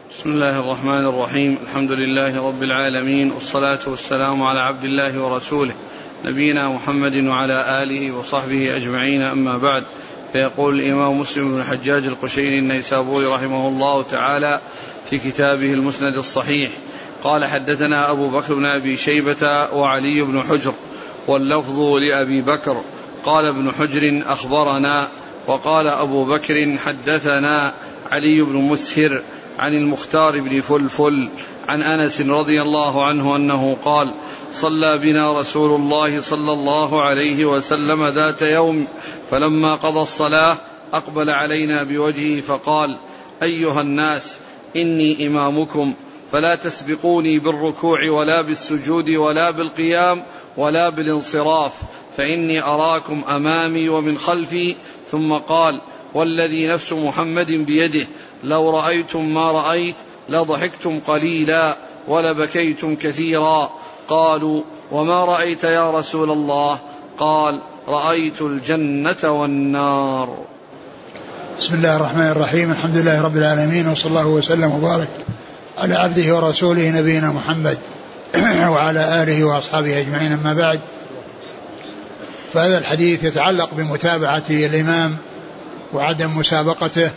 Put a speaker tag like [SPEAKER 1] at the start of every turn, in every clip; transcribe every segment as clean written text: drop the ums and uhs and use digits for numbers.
[SPEAKER 1] بسم الله الرحمن الرحيم. الحمد لله رب العالمين، والصلاة والسلام على عبد الله ورسوله نبينا محمد وعلى آله وصحبه أجمعين، أما بعد. فيقول الإمام مسلم بن الحجاج القشيري النيسابوري رحمه الله تعالى في كتابه المسند الصحيح قال: حدثنا أبو بكر بن أبي شيبة وعلي بن حجر، واللفظ لأبي بكر. قال ابن حجر: أخبرنا. وقال أبو بكر: حدثنا علي بن مسهر عن المختار بن فلفل عن أنس رضي الله عنه أنه قال: صلى بنا رسول الله صلى الله عليه وسلم ذات يوم، فلما قضى الصلاة أقبل علينا بوجهه فقال: أيها الناس، إني إمامكم، فلا تسبقوني بالركوع ولا بالسجود ولا بالقيام ولا بالانصراف، فإني أراكم أمامي ومن خلفي. ثم قال: والذي نفس محمد بيده، لو رأيتم ما رأيت لضحكتم قليلا ولبكيتم كثيرا. قالوا: وما رأيت يا رسول الله؟ قال: رأيت الجنة والنار.
[SPEAKER 2] بسم الله الرحمن الرحيم. الحمد لله رب العالمين، وصلى الله وسلم وبارك على عبده ورسوله نبينا محمد وعلى آله وأصحابه أجمعين، أما بعد. فهذا الحديث يتعلق بمتابعة الإمام وعدم مسابقته،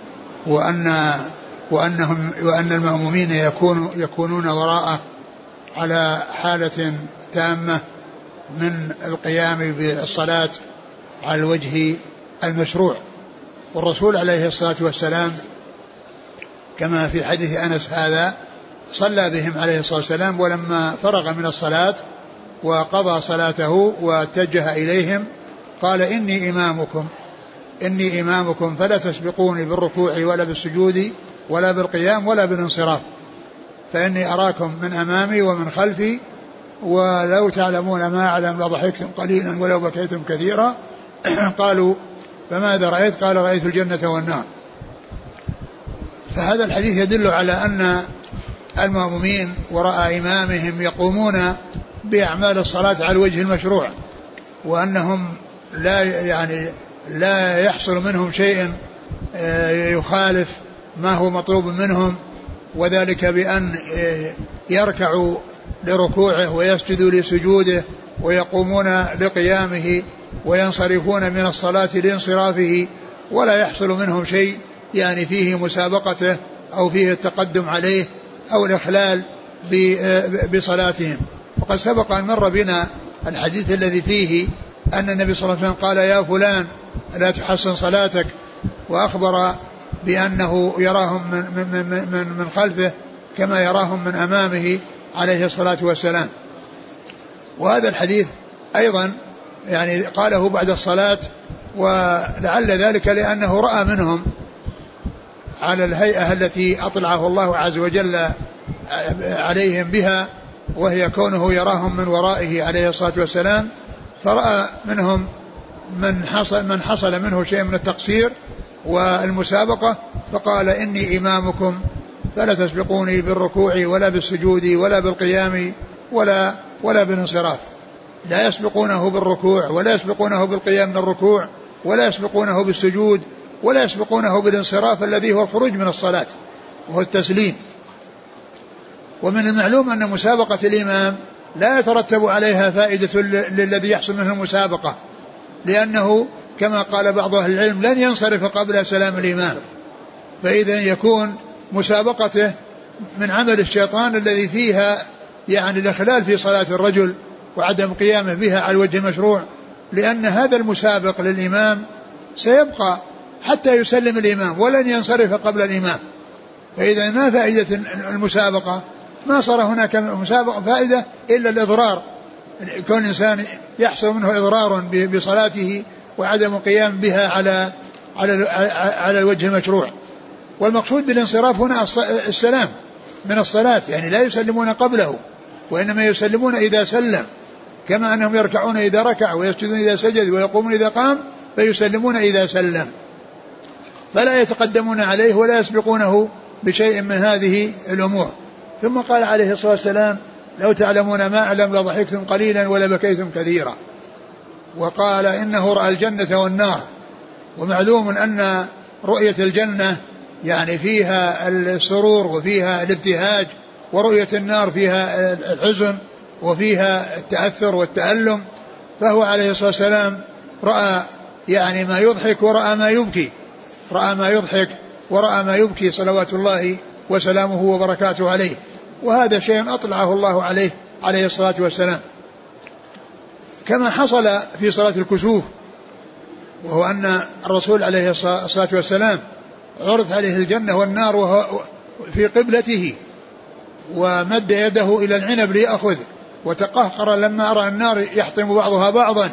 [SPEAKER 2] وأن المأمومين يكونون وراءه على حالة تامة من القيام بالصلاة على الوجه المشروع. والرسول عليه الصلاة والسلام كما في حديث أنس هذا صلى بهم عليه الصلاة والسلام، ولما فرغ من الصلاة وقضى صلاته واتجه إليهم قال: إني إمامكم فلا تسبقوني بالركوع ولا بالسجود ولا بالقيام ولا بالانصراف، فإني أراكم من أمامي ومن خلفي، ولو تعلمون ما أعلم لضحكتم قليلا ولو بكيتم كثيرا. قالوا: فماذا رأيت؟ قال: رأيت الجنة والنار. فهذا الحديث يدل على أن المأمومين وراء إمامهم يقومون بأعمال الصلاة على الوجه المشروع، وأنهم لا يحصل منهم شيء يخالف ما هو مطلوب منهم، وذلك بأن يركعوا لركوعه ويسجدوا لسجوده ويقومون لقيامه وينصرفون من الصلاة لانصرافه، ولا يحصل منهم شيء فيه مسابقته أو فيه التقدم عليه أو الإخلال بصلاتهم. وقد سبق أن مر بنا الحديث الذي فيه أن النبي صلى الله عليه وسلم قال: يا فلان لا تحسن صلاتك، وأخبر بأنه يراهم من خلفه كما يراهم من أمامه عليه الصلاة والسلام. وهذا الحديث أيضا قاله بعد الصلاة، ولعل ذلك لأنه رأى منهم على الهيئة التي أطلعه الله عز وجل عليهم بها، وهي كونه يراهم من ورائه عليه الصلاة والسلام، فرأى منهم من حصل منه شيء من التقصير والمسابقة، فقال: إني إمامكم فلا تسبقوني بالركوع ولا بالسجود ولا بالقيام ولا بالانصراف. لا يسبقونه بالركوع ولا يسبقونه بالقيام من الركوع ولا يسبقونه بالسجود ولا يسبقونه بالانصراف الذي هو الخروج من الصلاة وهو التسليم. ومن المعلوم أن مسابقة الإمام لا يترتب عليها فائدة للذي يحصل منه المسابقة، لأنه كما قال بعض أهل العلم لن ينصرف قبل سلام الإمام، فإذا يكون مسابقته من عمل الشيطان الذي فيها الإخلال في صلاة الرجل وعدم قيامه بها على الوجه المشروع، لأن هذا المسابق للإمام سيبقى حتى يسلم الإمام ولن ينصرف قبل الإمام. فإذا ما فائدة المسابقة؟ ما صار هناك مسابقة فائدة إلا الإضرار، كون الإنسان يحصل منه إضرار بصلاته وعدم قيام بها على الوجه المشروع. والمقصود بالانصراف هنا السلام من الصلاة، لا يسلمون قبله، وإنما يسلمون إذا سلم، كما أنهم يركعون إذا ركع ويسجدون إذا سجد ويقومون إذا قام، فيسلمون إذا سلم، فلا يتقدمون عليه ولا يسبقونه بشيء من هذه الأمور. ثم قال عليه الصلاة والسلام: لو تعلمون ما أعلم لضحكتم قليلا ولبكيتم كثيرا. وقال: إنه رأى الجنة والنار. ومعلوم أن رؤية الجنة يعني فيها السرور وفيها الابتهاج، ورؤية النار فيها الحزن وفيها التأثر والتألم. فهو عليه الصلاة والسلام رأى يعني ما يضحك ورأى ما يبكي، رأى ما يضحك ورأى ما يبكي صلوات الله وسلامه وبركاته عليه. وهذا شيء أطلعه الله عليه عليه الصلاة والسلام، كما حصل في صلاة الكسوف، وهو أن الرسول عليه الصلاة والسلام عرض عليه الجنة والنار وهو في قبلته، ومد يده إلى العنب ليأخذ، وتقهقر لما رأى النار يحطم بعضها بعضا.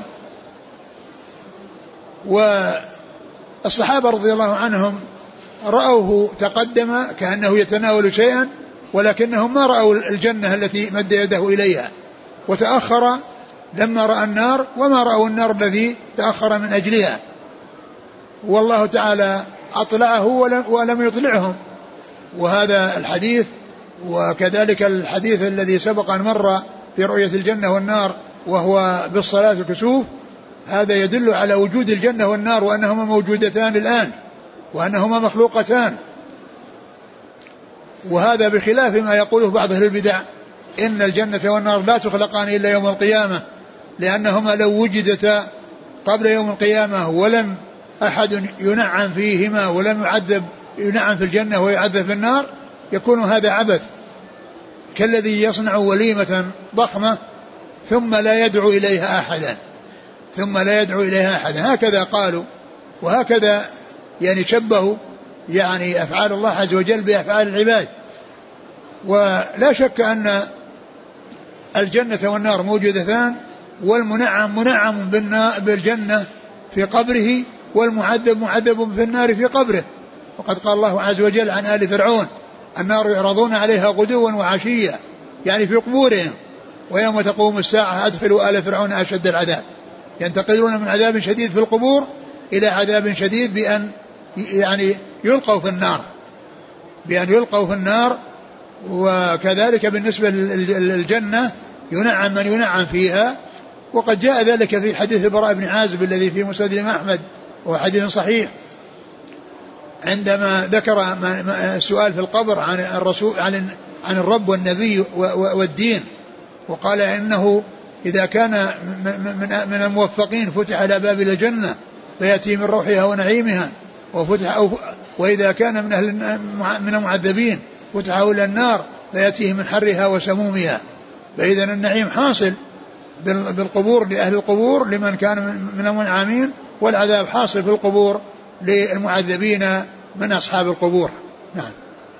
[SPEAKER 2] والصحابة رضي الله عنهم رأوه تقدم كأنه يتناول شيئا، ولكنهم ما رأوا الجنة التي مد يده إليها، وتأخر لما رأى النار، وما رأوا النار الذي تأخر من أجلها. والله تعالى أطلعه ولم يطلعهم. وهذا الحديث وكذلك الحديث الذي سبق أن مر في رؤية الجنة والنار وهو بالصلاة الكسوف، هذا يدل على وجود الجنة والنار وأنهما موجودتان الآن وأنهما مخلوقتان. وهذا بخلاف ما يقوله بعض أهل البدع إن الجنة والنار لا تخلقان إلا يوم القيامة، لأنهما لو وجدتا قبل يوم القيامة ولم أحد ينعم فيهما ولم ينعم في الجنة ويعذب في النار يكون هذا عبث، كالذي يصنع وليمة ضخمة ثم لا يدعو إليها أحدا، هكذا قالوا. وهكذا يعني شبهوا يعني أفعال الله عز وجل بأفعال العباد. ولا شك أن الجنة والنار موجودتان، والمنعم منعم بالجنة في قبره، والمعذب معذب في النار في قبره. وقد قال الله عز وجل عن آل فرعون: النار يعرضون عليها غدوا وعشيا، يعني في قبورهم، ويوم تقوم الساعة أدخلوا آل فرعون أشد العذاب، ينتقلون من عذاب شديد في القبور إلى عذاب شديد بأن يعني يلقوا في النار. وكذلك بالنسبة للجنة ينعم من ينعم فيها. وقد جاء ذلك في حديث البراء بن عازب الذي في مسند الإمام أحمد وهو حديث صحيح، عندما ذكر السؤال في القبر عن الرسول عن الرب والنبي والدين، وقال إنه إذا كان من الموفقين فتح على باب الجنة فيأتي من روحها ونعيمها، وإذا كان من المعذبين فتح إلى النار فيأتيه من حرها وسمومها. فإذا النعيم حاصل بالقبور لأهل القبور لمن كان من المنعمين، والعذاب حاصل في القبور للمعذبين من أصحاب القبور. نعم.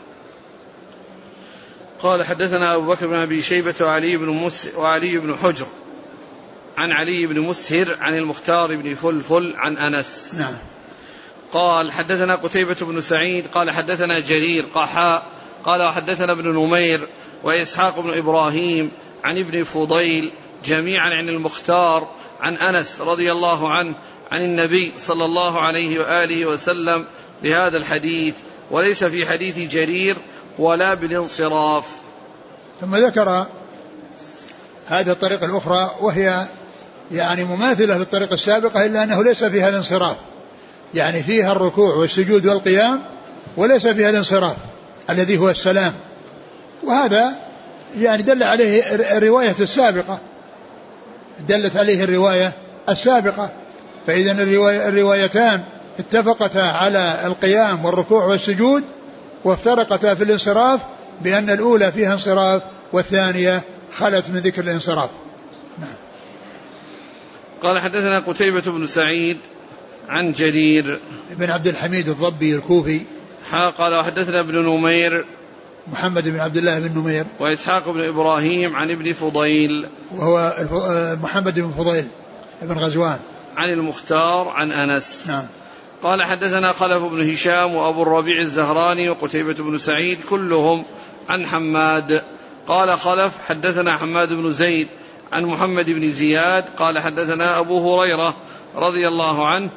[SPEAKER 1] قال حدثنا أبو بكر بن أبي شيبة وعلي بن حجر عن علي بن مسهر عن المختار بن فلفل عن أنس.
[SPEAKER 2] نعم.
[SPEAKER 1] قال حدثنا قتيبة بن سعيد قال حدثنا جرير قحاء قال وحدثنا ابن نمير وإسحاق بن إبراهيم عن ابن فضيل جميعا عن المختار عن أنس رضي الله عنه عن النبي صلى الله عليه وآله وسلم بهذا الحديث، وليس في حديث جرير ولا بالانصراف.
[SPEAKER 2] ثم ذكر هذه الطريقة الأخرى وهي يعني مماثلة للطريقة السابقة، إلا أنه ليس فيها الانصراف، يعني فيها الركوع والسجود والقيام وليس فيها الانصراف الذي هو السلام. وهذا يعني دل عليه الرواية السابقة، دلت عليه الرواية السابقة. فإذا الروايتان اتفقتا على القيام والركوع والسجود، وافترقتا في الانصراف بأن الأولى فيها انصراف والثانية خلت من ذكر الانصراف. نعم.
[SPEAKER 1] قال حدثنا قتيبة بن سعيد عن جرير
[SPEAKER 2] بن عبد الحميد الضبي الكوفي.
[SPEAKER 1] قال وحدثنا ابن نمير
[SPEAKER 2] محمد بن عبد الله بن نمير
[SPEAKER 1] وإسحاق بن إبراهيم عن ابن فضيل
[SPEAKER 2] وهو محمد بن فضيل بن غزوان
[SPEAKER 1] عن المختار عن أنس.
[SPEAKER 2] نعم.
[SPEAKER 1] قال حدثنا خلف بن هشام وأبو الربيع الزهراني وقتيبة بن سعيد كلهم عن حماد. قال خلف حدثنا حماد بن زيد عن محمد بن زياد قال حدثنا أبو هريرة رضي الله عنه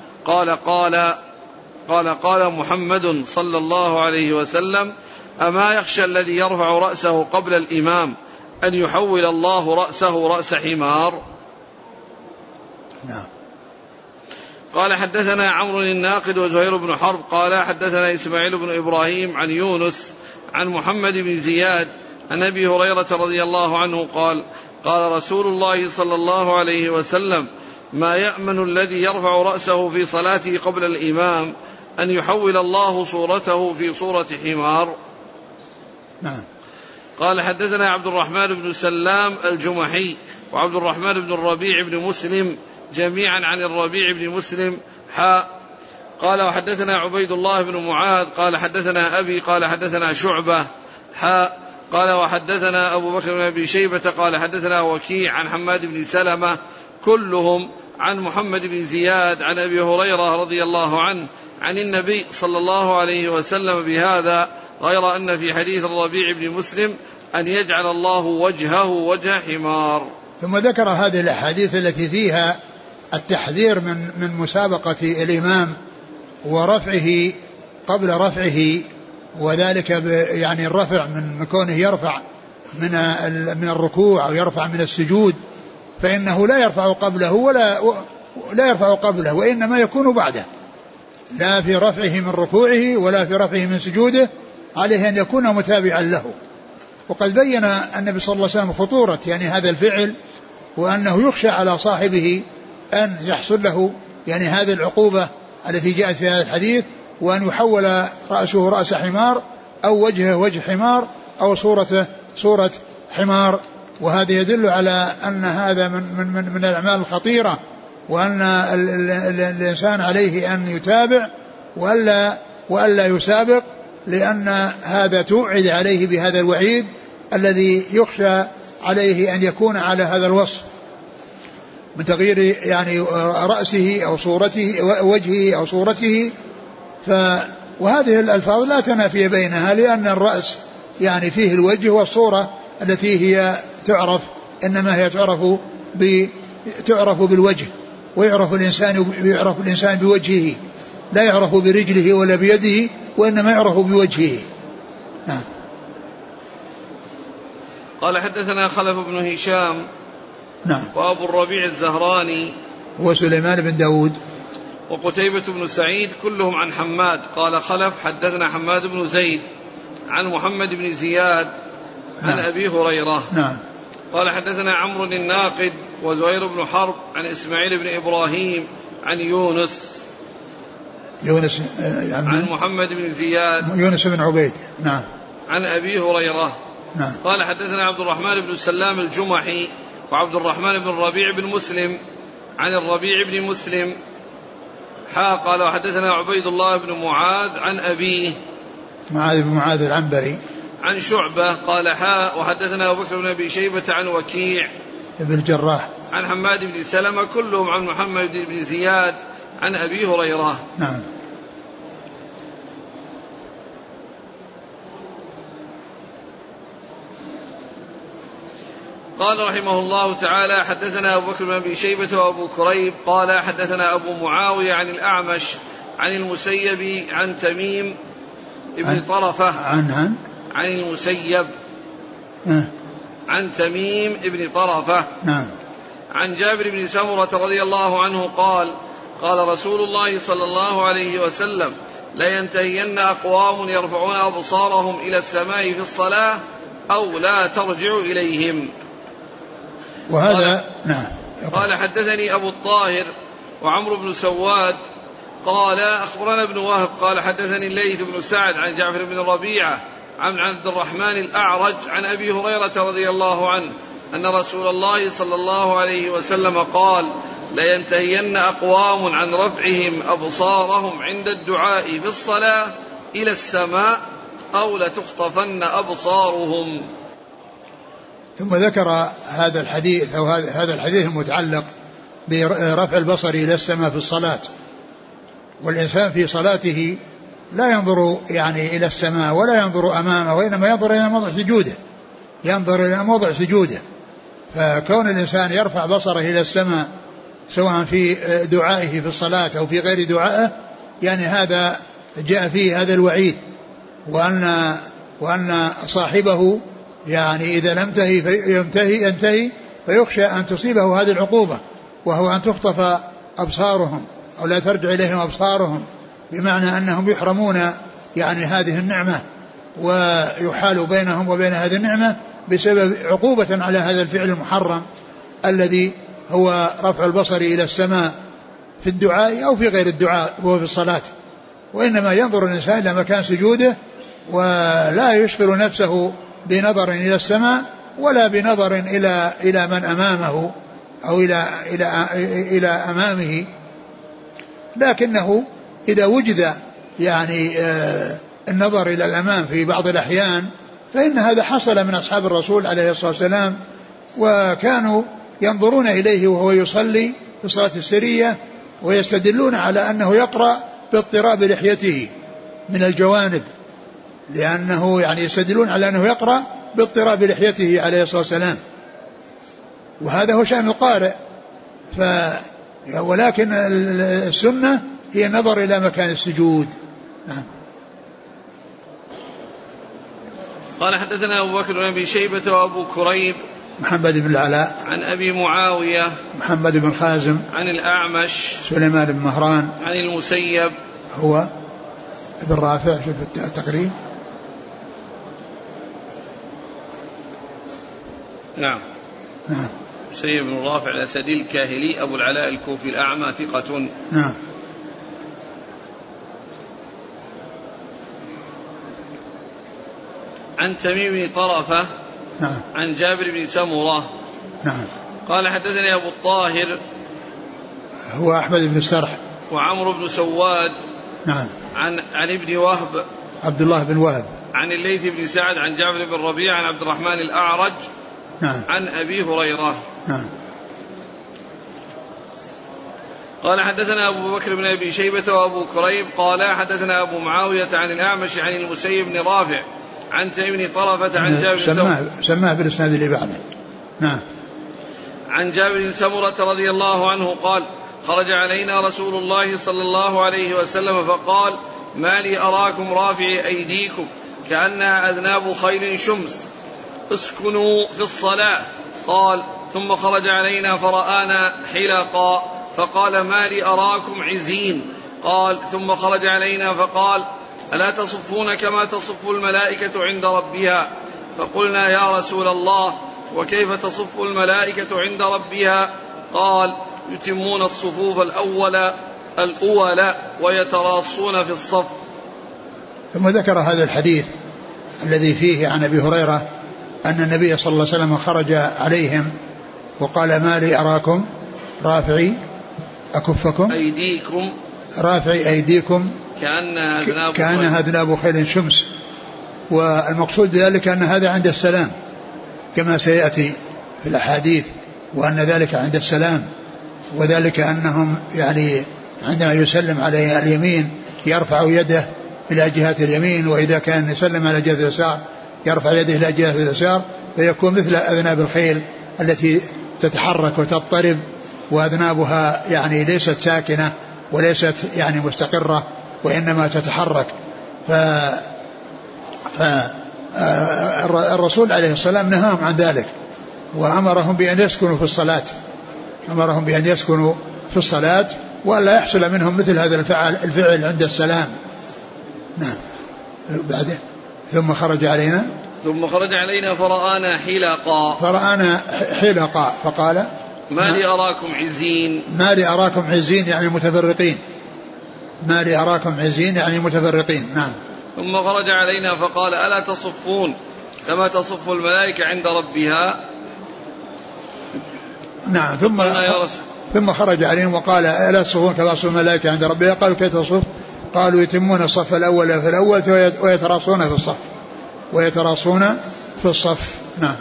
[SPEAKER 1] قال محمد صلى الله عليه وسلم: أما يخشى الذي يرفع رأسه قبل الإمام أن يحول الله رأسه رأس حمار.
[SPEAKER 2] نعم.
[SPEAKER 1] قال حدثنا عمرو الناقد وزهير بن حرب قال حدثنا إسماعيل بن إبراهيم عن يونس عن محمد بن زياد عن أبي هريرة رضي الله عنه قال قال رسول الله صلى الله عليه وسلم ما يأمن الذي يرفع رأسه في صلاته قبل الإمام أن يحول الله صورته في صورة حمار.
[SPEAKER 2] نعم.
[SPEAKER 1] قال حدثنا عبد الرحمن بن سلام الجمحي وعبد الرحمن بن الربيع بن مسلم جميعا عن الربيع بن مسلم قال وحدثنا عبيد الله بن معاذ قال حدثنا أبي قال حدثنا شعبة قال وحدثنا أبو بكر بن أبي شيبة قال حدثنا وكيع عن حماد بن سلمة كلهم عن محمد بن زياد عن أبي هريرة رضي الله عنه عن النبي صلى الله عليه وسلم بهذا غير أن في حديث الربيع بن مسلم أن يجعل الله وجهه وجه حمار.
[SPEAKER 2] ثم ذكر هذه الأحاديث التي فيها التحذير من مسابقة الإمام ورفعه قبل رفعه، وذلك يعني الرفع من كونه يرفع من الركوع أو يرفع من السجود، فإنه لا يرفع قبله ولا يرفع قبله، وإنما يكون بعده، لا في رفعه من ركوعه ولا في رفعه من سجوده، عليه أن يكون متابعا له. وقد بين النبي صلى الله عليه وسلم خطورة يعني هذا الفعل، وأنه يخشى على صاحبه أن يحصل له يعني هذه العقوبة التي جاءت في هذا الحديث، وأن يحول رأسه رأس حمار أو وجهه وجه حمار أو صورته صورة حمار. وهذا يدل على أن هذا من الأعمال الخطيرة، وأن الإنسان عليه أن يتابع وألا يسابق، لأن هذا توعد عليه بهذا الوعيد الذي يخشى عليه أن يكون على هذا الوصف من تغيير يعني رأسه أو صورته وجهه أو صورته. وهذه الألفاظ لا تنافي بينها، لأن الرأس يعني فيه الوجه والصورة التي هي تعرف، إنما هي تعرف بالوجه، ويعرف الإنسان بوجهه، لا يعرف برجله ولا بيده، وإنما يعرف بوجهه. نعم.
[SPEAKER 1] قال حدثنا خلف بن هشام
[SPEAKER 2] نعم.
[SPEAKER 1] وأبو الربيع الزهراني
[SPEAKER 2] وسليمان بن داود
[SPEAKER 1] وقتيبة بن سعيد كلهم عن حماد. قال خلف حدثنا حماد بن زيد عن محمد بن زياد عن أبي هريرة.
[SPEAKER 2] نعم.
[SPEAKER 1] قال حدثنا عمرو الناقد وزهير بن حرب عن إسماعيل بن إبراهيم عن يونس عن محمد بن زياد
[SPEAKER 2] يونس بن عبيد. نعم.
[SPEAKER 1] عن أبي هريرة.
[SPEAKER 2] نعم.
[SPEAKER 1] قال حدثنا عبد الرحمن بن سلام الجمحي وعبد الرحمن بن الربيع بن مسلم عن الربيع بن مسلم قال وحدثنا عبيد الله بن معاذ عن أبيه
[SPEAKER 2] معاذ بن معاذ العنبري
[SPEAKER 1] عن شعبة قال وحدثنا أبو بكر بن أبي شيبة عن وكيع
[SPEAKER 2] ابن الجراح عن
[SPEAKER 1] حماد بن سلمة كلهم عن محمد بن زياد عن أبي هريرة.
[SPEAKER 2] نعم.
[SPEAKER 1] قال رحمه الله تعالى حدثنا أبو بكر بن أبي شيبة وأبو كريب قال حدثنا أبو معاوية عن الأعمش عن المسيب عن تميم ابن طرفة عن المسيب عن تميم ابن طرفة.
[SPEAKER 2] نعم.
[SPEAKER 1] عن جابر بن سمرة رضي الله عنه قال قال رسول الله صلى الله عليه وسلم لا ينتهين أقوام يرفعون أبصارهم إلى السماء في الصلاة أو لا ترجع إليهم.
[SPEAKER 2] وهذا نعم.
[SPEAKER 1] قال حدثني أبو الطاهر وعمرو بن سواد قال أخبرنا ابن وهب قال حدثني الليث بن سعد عن جعفر بن ربيعة عن عبد الرحمن الأعرج عن أبي هريرة رضي الله عنه أن رسول الله صلى الله عليه وسلم قال لا ينتهين أقوام عن رفعهم أبصارهم عند الدعاء في الصلاة إلى السماء أو لتخطفن أبصارهم.
[SPEAKER 2] ثم ذكر هذا الحديث أو هذا الحديث المتعلق برفع البصر إلى السماء في الصلاة. والإنسان في صلاته لا ينظر يعني إلى السماء ولا ينظر أمامه، وإنما ينظر إلى موضع سجوده. فكون الإنسان يرفع بصره إلى السماء سواء في دعائه في الصلاة أو في غير دعائه، يعني هذا جاء فيه هذا الوعيد، وأن صاحبه يعني إذا لم ينتهي فيخشى أن تصيبه هذه العقوبة، وهو أن تخطف أبصارهم أو لا ترجع إليهم أبصارهم، بمعنى أنهم يحرمون يعني هذه النعمة ويحال بينهم وبين هذه النعمة بسبب عقوبة على هذا الفعل المحرم الذي هو رفع البصر إلى السماء في الدعاء أو في غير الدعاء وهو في الصلاة. وإنما ينظر الإنسان إلى مكان سجوده ولا يشغل نفسه بنظر إلى السماء ولا بنظر إلى من أمامه أو إلى أمامه، لكنه إذا وجد يعني النظر إلى الأمام في بعض الأحيان فإن هذا حصل من أصحاب الرسول عليه الصلاة والسلام، وكانوا ينظرون إليه وهو يصلي في الصلاة السرية ويستدلون على أنه يقرأ باضطراب لحيته من الجوانب، لأنه يعني يستدلون على أنه يقرأ باضطراب لحيته عليه الصلاة والسلام، وهذا هو شأن القارئ. ولكن السنة هي النظر إلى مكان السجود. نعم.
[SPEAKER 1] قال حدثنا أبو بكر بن أبي شيبة وأبو كريب
[SPEAKER 2] محمد بن العلاء
[SPEAKER 1] عن أبي معاوية
[SPEAKER 2] محمد بن خازم
[SPEAKER 1] عن الأعمش
[SPEAKER 2] سليمان بن مهران
[SPEAKER 1] عن المسيب
[SPEAKER 2] هو ابن رافع في التقريب.
[SPEAKER 1] نعم. مسيب بن رافع الأسدي الكاهلي أبو العلاء الكوفي الأعمى ثقة.
[SPEAKER 2] نعم.
[SPEAKER 1] عن تميم بن طرفة
[SPEAKER 2] نعم.
[SPEAKER 1] عن جابر بن سمرة.
[SPEAKER 2] نعم.
[SPEAKER 1] قال حدثني أبو الطاهر
[SPEAKER 2] هو أحمد بن السرح
[SPEAKER 1] وعمرو بن سواد.
[SPEAKER 2] نعم.
[SPEAKER 1] عن ابن وهب
[SPEAKER 2] عبد الله بن وهب
[SPEAKER 1] عن الليث بن سعد عن جابر بن ربيع عن عبد الرحمن الأعرج.
[SPEAKER 2] نعم.
[SPEAKER 1] عن أبي هريرة.
[SPEAKER 2] نعم.
[SPEAKER 1] قال حدثنا أبو بكر بن أبي شيبة وأبو كريب قال حدثنا أبو معاوية عن الأعمش عن المسيب بن رافع عن تميم بن طرفة عن جابر
[SPEAKER 2] سماه بالإسناد اللي بعده. نعم.
[SPEAKER 1] عن جابر بن سمرة رضي الله عنه قال خرج علينا رسول الله صلى الله عليه وسلم فقال ما لي أراكم رافعي أيديكم كأنها أذناب خيل شمس اسكنوا في الصلاة. قال ثم خرج علينا فرآنا حلقا فقال ما لي أراكم عزين. قال ثم خرج علينا فقال ألا تصفون كما تصف الملائكة عند ربها؟ فقلنا يا رسول الله وكيف تصف الملائكة عند ربها؟ قال يتمون الصفوف الأول ويتراصون في الصف.
[SPEAKER 2] ثم ذكر هذا الحديث الذي فيه عن أبي هريرة أن النبي صلى الله عليه وسلم خرج عليهم وقال ما لي أراكم رافعي أكفكم
[SPEAKER 1] أيديكم
[SPEAKER 2] رافعي أيديكم كأنها أذناب خيل شمس. والمقصود ذلك أن هذا عند السلام كما سيأتي في الأحاديث، وأن ذلك عند السلام، وذلك أنهم يعني عندما يسلم على اليمين يرفع يده إلى جهة اليمين، وإذا كان يسلم على جهة اليسار يرفع يده إلى جهة اليسار، فيكون مثل أذناب الخيل التي تتحرك وتضطرب، وأذنابها يعني ليست ساكنة وليست يعني مستقرة وإنما تتحرك. الرسول عليه السلام نهاهم عن ذلك وأمرهم بأن يسكنوا في الصلاة وألا يحصل منهم مثل هذا الفعل عند السلام. نعم. بعده ثم خرج علينا فرآنا حلقا فقال
[SPEAKER 1] ما لي أراكم عزين
[SPEAKER 2] يعني متفرقين. نعم.
[SPEAKER 1] ثم خرج علينا فقال ألا تصفون كما تصف الملائكة عند ربها؟
[SPEAKER 2] نعم. ثم خرج عليهم وقال ألا تصفون كما تصف الملائكة عند ربها؟ قالوا كيف تصف؟ قالوا يتمون الصف الأول في الأول ويتراصون في الصف. نعم.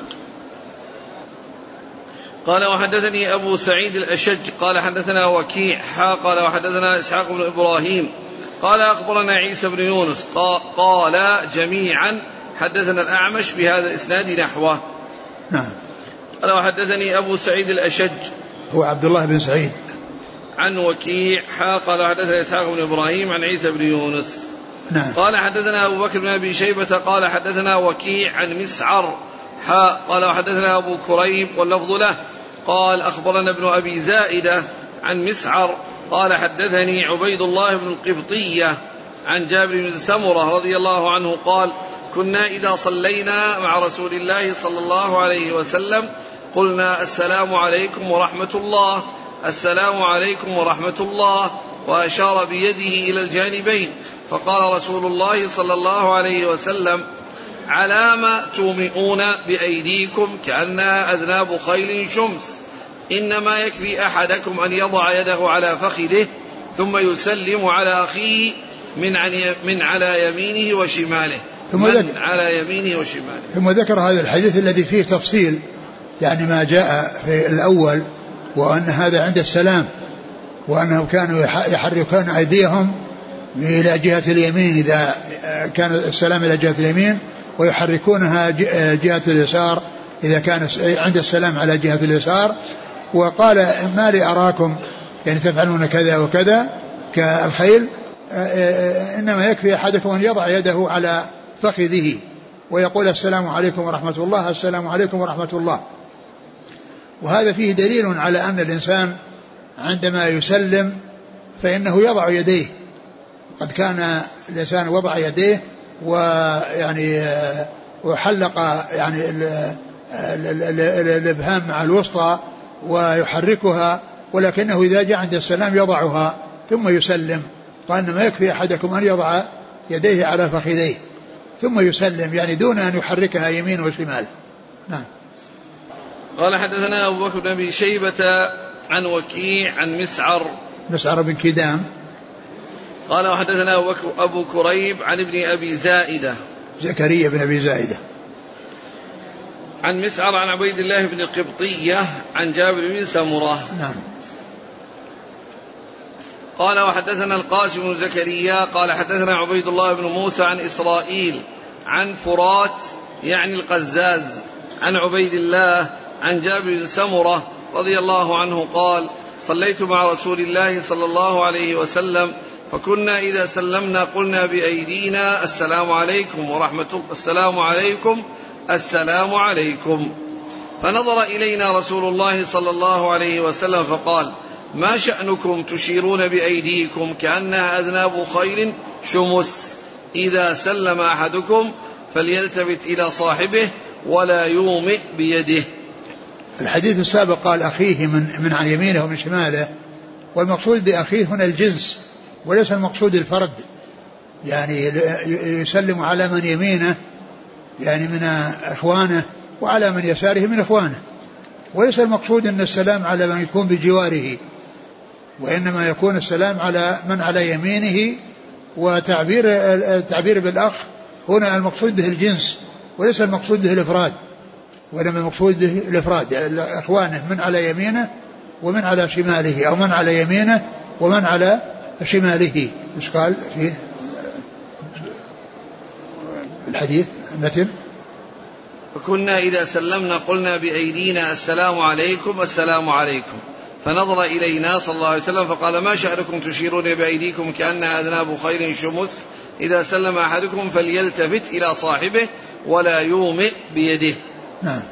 [SPEAKER 1] قال وحدثني أبو سعيد الأشج قال حدثنا وكيع قال وحدثنا إسحاق بن إبراهيم قال أخبرنا عيسى بن يونس قال جميعا حدثنا الأعمش بهذا الإسناد نحوه.
[SPEAKER 2] نعم.
[SPEAKER 1] قال وحدثني أبو سعيد الأشج
[SPEAKER 2] هو عبد الله بن سعيد
[SPEAKER 1] عن وكيع قال حدثنا إسحاق بن إبراهيم عن عيسى بن يونس.
[SPEAKER 2] نعم.
[SPEAKER 1] قال حدثنا أبو بكر بن أبي شيبة قال حدثنا وكيع عن مسعر قال وحدثنا أبو كريب واللفظ له قال أخبرنا ابن أبي زائدة عن مسعر قال حدثني عبيد الله بن القبطية عن جابر بن سمرة رضي الله عنه قال كنا إذا صلينا مع رسول الله صلى الله عليه وسلم قلنا السلام عليكم ورحمة الله، السلام عليكم ورحمة الله، وأشار بيده إلى الجانبين، فقال رسول الله صلى الله عليه وسلم على ما تومئون بأيديكم كأنها أذناب خيل شمس، إنما يكفي أحدكم أن يضع يده على فخذه ثم يسلم على أخيه من على يمينه وشماله، على يمينه وشماله.
[SPEAKER 2] ثم ذكر هذا الحديث الذي فيه تفصيل، يعني ما جاء في الأول وأن هذا عند السلام، وأنهم كانوا يحركون أيديهم إلى جهة اليمين إذا كان السلام إلى جهة اليمين، ويحركونها جهة اليسار إذا كان عند السلام على جهة اليسار. وقال ما لي أراكم يعني تفعلون كذا وكذا كالخيل، إنما يكفي أحدكم أن يضع يده على فخذه ويقول السلام عليكم ورحمة الله، السلام عليكم ورحمة الله. وهذا فيه دليل على أن الإنسان عندما يسلم فإنه يضع يديه. قد كان الإنسان وضع يديه ويعني وحلق يعني الإبهام مع الوسطى ويحركها، ولكنه إذا جاء عند السلام يضعها ثم يسلم. قال إنما يكفي أحدكم أن يضع يديه على فخذيه ثم يسلم، يعني دون أن يحركها يمين وشمال. نعم.
[SPEAKER 1] قال حدثنا أبو بكر بن أبي شيبة عن وكيع عن
[SPEAKER 2] مسعر بن كدام
[SPEAKER 1] قال وحدثنا أبو كريب عن ابن أبي زائدة
[SPEAKER 2] زكريا بن أبي زائدة
[SPEAKER 1] عن مسعر عن عبيد الله بن القبطية عن جابر بن سمرة.
[SPEAKER 2] نعم.
[SPEAKER 1] قال وحدثنا القاسم بن زكريا قال حدثنا عبيد الله بن موسى عن إسرائيل عن فرات يعني القزاز عن عبيد الله عن جابر بن سمرة رضي الله عنه قال صليت مع رسول الله صلى الله عليه وسلم فكنا إذا سلمنا قلنا بأيدينا السلام عليكم ورحمة الله، السلام عليكم، السلام عليكم، فنظر إلينا رسول الله صلى الله عليه وسلم فقال ما شأنكم تشيرون بأيديكم كأنها أذناب خيل شمس، إذا سلم أحدكم فليلتفت إلى صاحبه ولا يومئ بيده.
[SPEAKER 2] الحديث السابق قال أخيه من عن يمينه ومن شماله، والمقصود بأخيه هنا الجنس وليس المقصود الفرد، يعني يسلم على من يمينه يعني من إخوانه وعلى من يساره من إخوانه، وليس المقصود أن السلام على من يكون بجواره، وإنما يكون السلام على من على يمينه. وتعبير بالأخ هنا المقصود به الجنس وليس المقصود به الإفراد، وإنما المقصود به الإفراد، يعني إخوانه من على يمينه ومن على شماله، أو من على يمينه ومن على شماله. مش قال فيه الحديث المتن
[SPEAKER 1] فكنا إذا سلمنا قلنا بأيدينا السلام عليكم، السلام عليكم، فنظر إلينا صلى الله عليه وسلم فقال ما شأنكم تشيرون بأيديكم كأنها أذناب خير شمس، إذا سلم أحدكم فليلتفت إلى صاحبه ولا يومئ بيده.
[SPEAKER 2] نعم.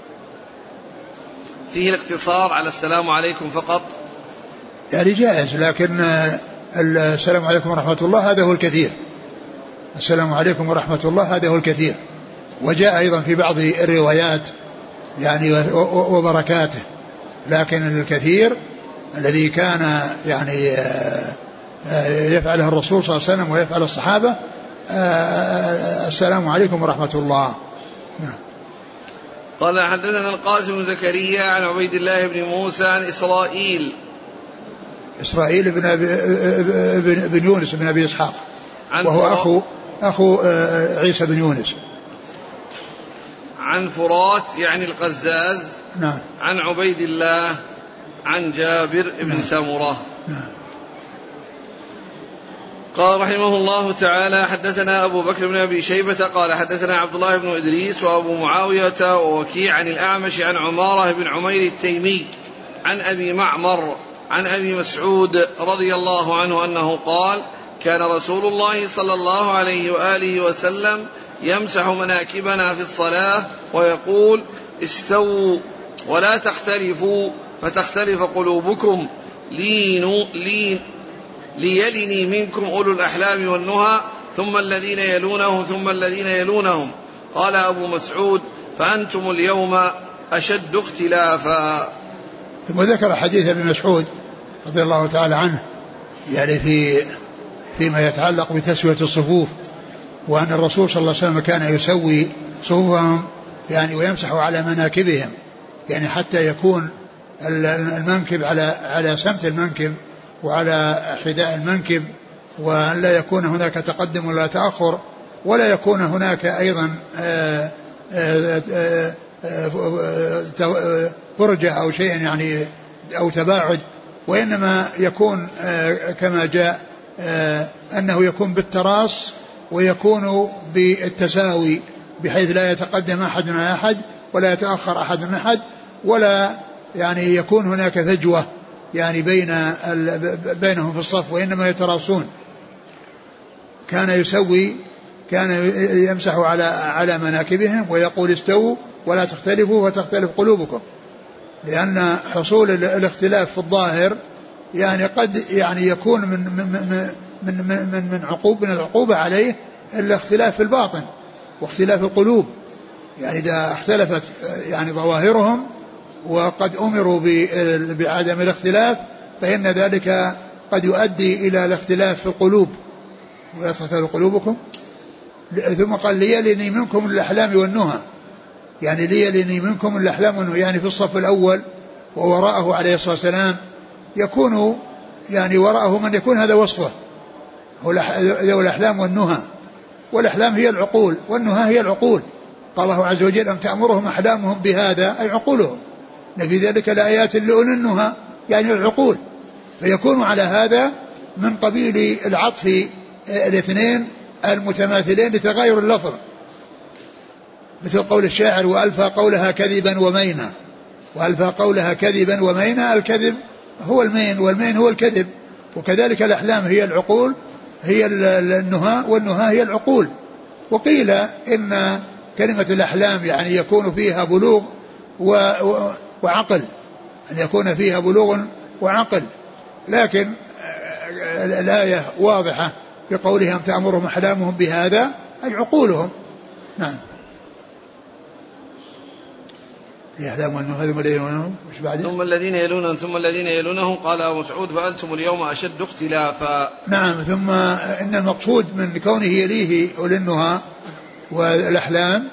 [SPEAKER 1] فيه الاقتصار على السلام عليكم فقط،
[SPEAKER 2] يعني جائز، لكن السلام عليكم ورحمة الله هذا هو الكثير، السلام عليكم ورحمة الله هذا هو الكثير. وجاء أيضا في بعض الروايات يعني وبركاته، لكن الكثير الذي كان يعني يفعله الرسول صلى الله عليه وسلم ويفعل الصحابة السلام عليكم ورحمة الله.
[SPEAKER 1] قال حدثنا القاسم بن زكريا عن عبيد الله بن موسى عن إسرائيل
[SPEAKER 2] بن يونس بن أبي إسحاق، وهو أخو عيسى بن يونس،
[SPEAKER 1] عن فرات يعني القزاز.
[SPEAKER 2] نعم.
[SPEAKER 1] عن عبيد الله عن جابر بن سمرة.
[SPEAKER 2] نعم.
[SPEAKER 1] قال رحمه الله تعالى حدثنا أبو بكر بن أبي شيبة قال حدثنا عبد الله بن إدريس وأبو معاوية ووكيع عن الأعمش عن عمارة بن عمير التيمي عن أبي معمر عن أبي مسعود رضي الله عنه أنه قال كان رسول الله صلى الله عليه وآله وسلم يمسح مناكبنا في الصلاة ويقول استووا ولا تختلفوا فتختلف قلوبكم ليلني منكم أولو الأحلام والنهى ثم الذين يلونهم ثم الذين يلونهم. قال أبو مسعود فأنتم اليوم أشد اختلافا.
[SPEAKER 2] ثم ذكر حديث ابن مسعود رضي الله تعالى عنه يعني فيما يتعلق بتسوية الصفوف، وأن الرسول صلى الله عليه وسلم كان يسوي صفوفهم يعني ويمسح على مناكبهم، يعني حتى يكون المنكب على سمت المنكب وعلى حذاء المنكب، وأن لا يكون هناك تقدم ولا تأخر، ولا يكون هناك أيضا فرجة أو شيء يعني أو تباعد، وإنما يكون كما جاء أنه يكون بالتراص ويكون بالتساوي، بحيث لا يتقدم أحد على أحد ولا يتأخر أحد من أحد، ولا يعني يكون هناك فجوة يعني بينهم في الصف، وإنما يتراصون. كان يمسح على مناكبهم ويقول استووا ولا تختلفوا فتختلف قلوبكم، لأن حصول الاختلاف في الظاهر يعني قد يعني يكون من العقوبة عليه الاختلاف في الباطن واختلاف القلوب. يعني إذا اختلفت يعني ظواهرهم وقد أمروا بعدم الاختلاف فإن ذلك قد يؤدي إلى الاختلاف في القلوب. ولا تختلف قلوبكم. ثم قال ليلني منكم الأحلام والنهى، يعني ليلني منكم الأحلام والنهى، يعني في الصف الأول ووراءه عليه الصلاة والسلام يكون يعني وراءه من يكون هذا وصفه، ذو الأحلام والنهى. والأحلام هي العقول والنهى هي العقول. قال الله عز وجل أم تأمرهم أحلامهم بهذا أي عقولهم، في ذلك لآيات لأولي النهى يعني العقول. فيكون على هذا من قبيل العطف الاثنين المتماثلين لتغاير اللفظ، مثل قول الشاعر وألفى قولها كذبا ومينا، وألفى قولها كذبا ومينا، الكذب هو المين والمين هو الكذب. وكذلك الأحلام هي العقول هي النهى والنهى هي العقول. وقيل إن كلمة الأحلام يعني يكون فيها بلوغ وعقل، أن يكون فيها بلوغ وعقل، لكن الآية واضحة بقولهم تأمرهم أحلامهم بهذا أي عقولهم. نعم.
[SPEAKER 1] ثم الذين يلونهم ثم الذين يلونهم. قال أبو مسعود فأنتم اليوم أشد اختلافا.
[SPEAKER 2] نعم. ثم إن المقصود من كونه يليه أولي النهى والأحلام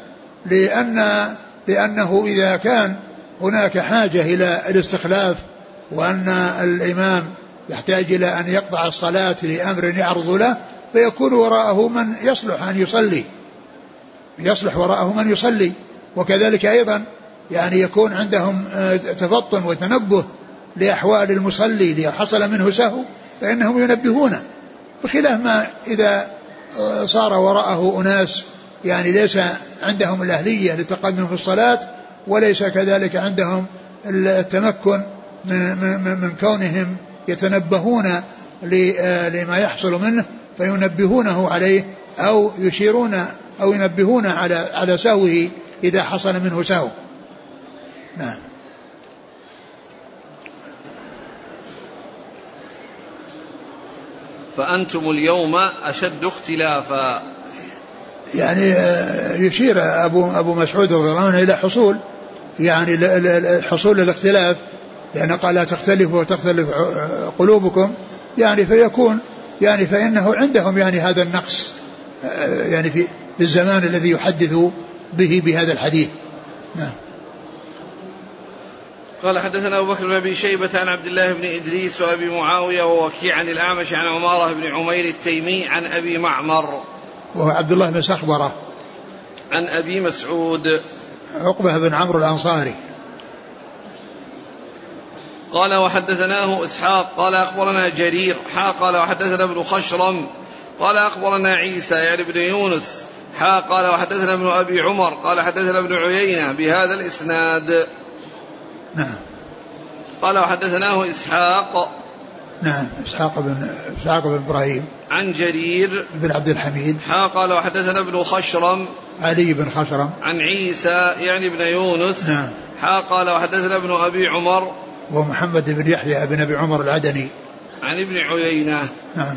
[SPEAKER 2] لأنه إذا كان هناك حاجة إلى الاستخلاف وأن الإمام يحتاج إلى أن يقطع الصلاة لأمر يعرض له فيكون وراءه من يصلح أن يصلي، يصلح وراءه من يصلي. وكذلك أيضا يعني يكون عندهم تفطن وتنبه لأحوال المصلي لحصل منه سهو فإنهم ينبهونه، بخلاف ما إذا صار وراءه أناس يعني ليس عندهم الأهلية للتقدم في الصلاة وليس كذلك عندهم التمكن من كونهم يتنبهون لما يحصل منه فينبهونه عليه أو يشيرون أو ينبهون على سهوه إذا حصل منه سهو. نعم.
[SPEAKER 1] فأنتم اليوم أشد اختلافا،
[SPEAKER 2] يعني يشير أبو مسعود رضي الله عنه إلى حصول يعني حصول الاختلاف، لأن قال لا تختلفوا وتختلف قلوبكم، يعني فيكون يعني فإنه عندهم يعني هذا النقص يعني في الزمان الذي يحدث به بهذا الحديث. نعم.
[SPEAKER 1] قال حدثنا أبو بكر بن أبي شيبة عن عبد الله بن إدريس وأبي معاوية ووكيع عن الأعمش عن عمارة بن عمير التيمي عن أبي معمر
[SPEAKER 2] وهو عبد الله بن سخبرة
[SPEAKER 1] عن أبي مسعود
[SPEAKER 2] عقبة بن عمرو الأنصاري.
[SPEAKER 1] قال وحدثناه إسحاق قال أخبرنا جرير قال وحدثنا ابن خشرم قال أخبرنا عيسى يعني ابن يونس قال وحدثنا ابن أبي عمر قال حدثنا ابن عيينة بهذا الإسناد.
[SPEAKER 2] نعم.
[SPEAKER 1] قال وحدثناه إسحاق
[SPEAKER 2] نعم إسحاق بن إبراهيم
[SPEAKER 1] عن جرير
[SPEAKER 2] بن عبد الحميد
[SPEAKER 1] قال وحدثنا ابن خشرم
[SPEAKER 2] علي بن خشرم
[SPEAKER 1] عن عيسى يعني ابن يونس
[SPEAKER 2] نعم.
[SPEAKER 1] قال وحدثنا ابن أبي عمر
[SPEAKER 2] وهو محمد بن يحيى بن أبي عمر العدني.
[SPEAKER 1] عن ابن عيينة.
[SPEAKER 2] نعم.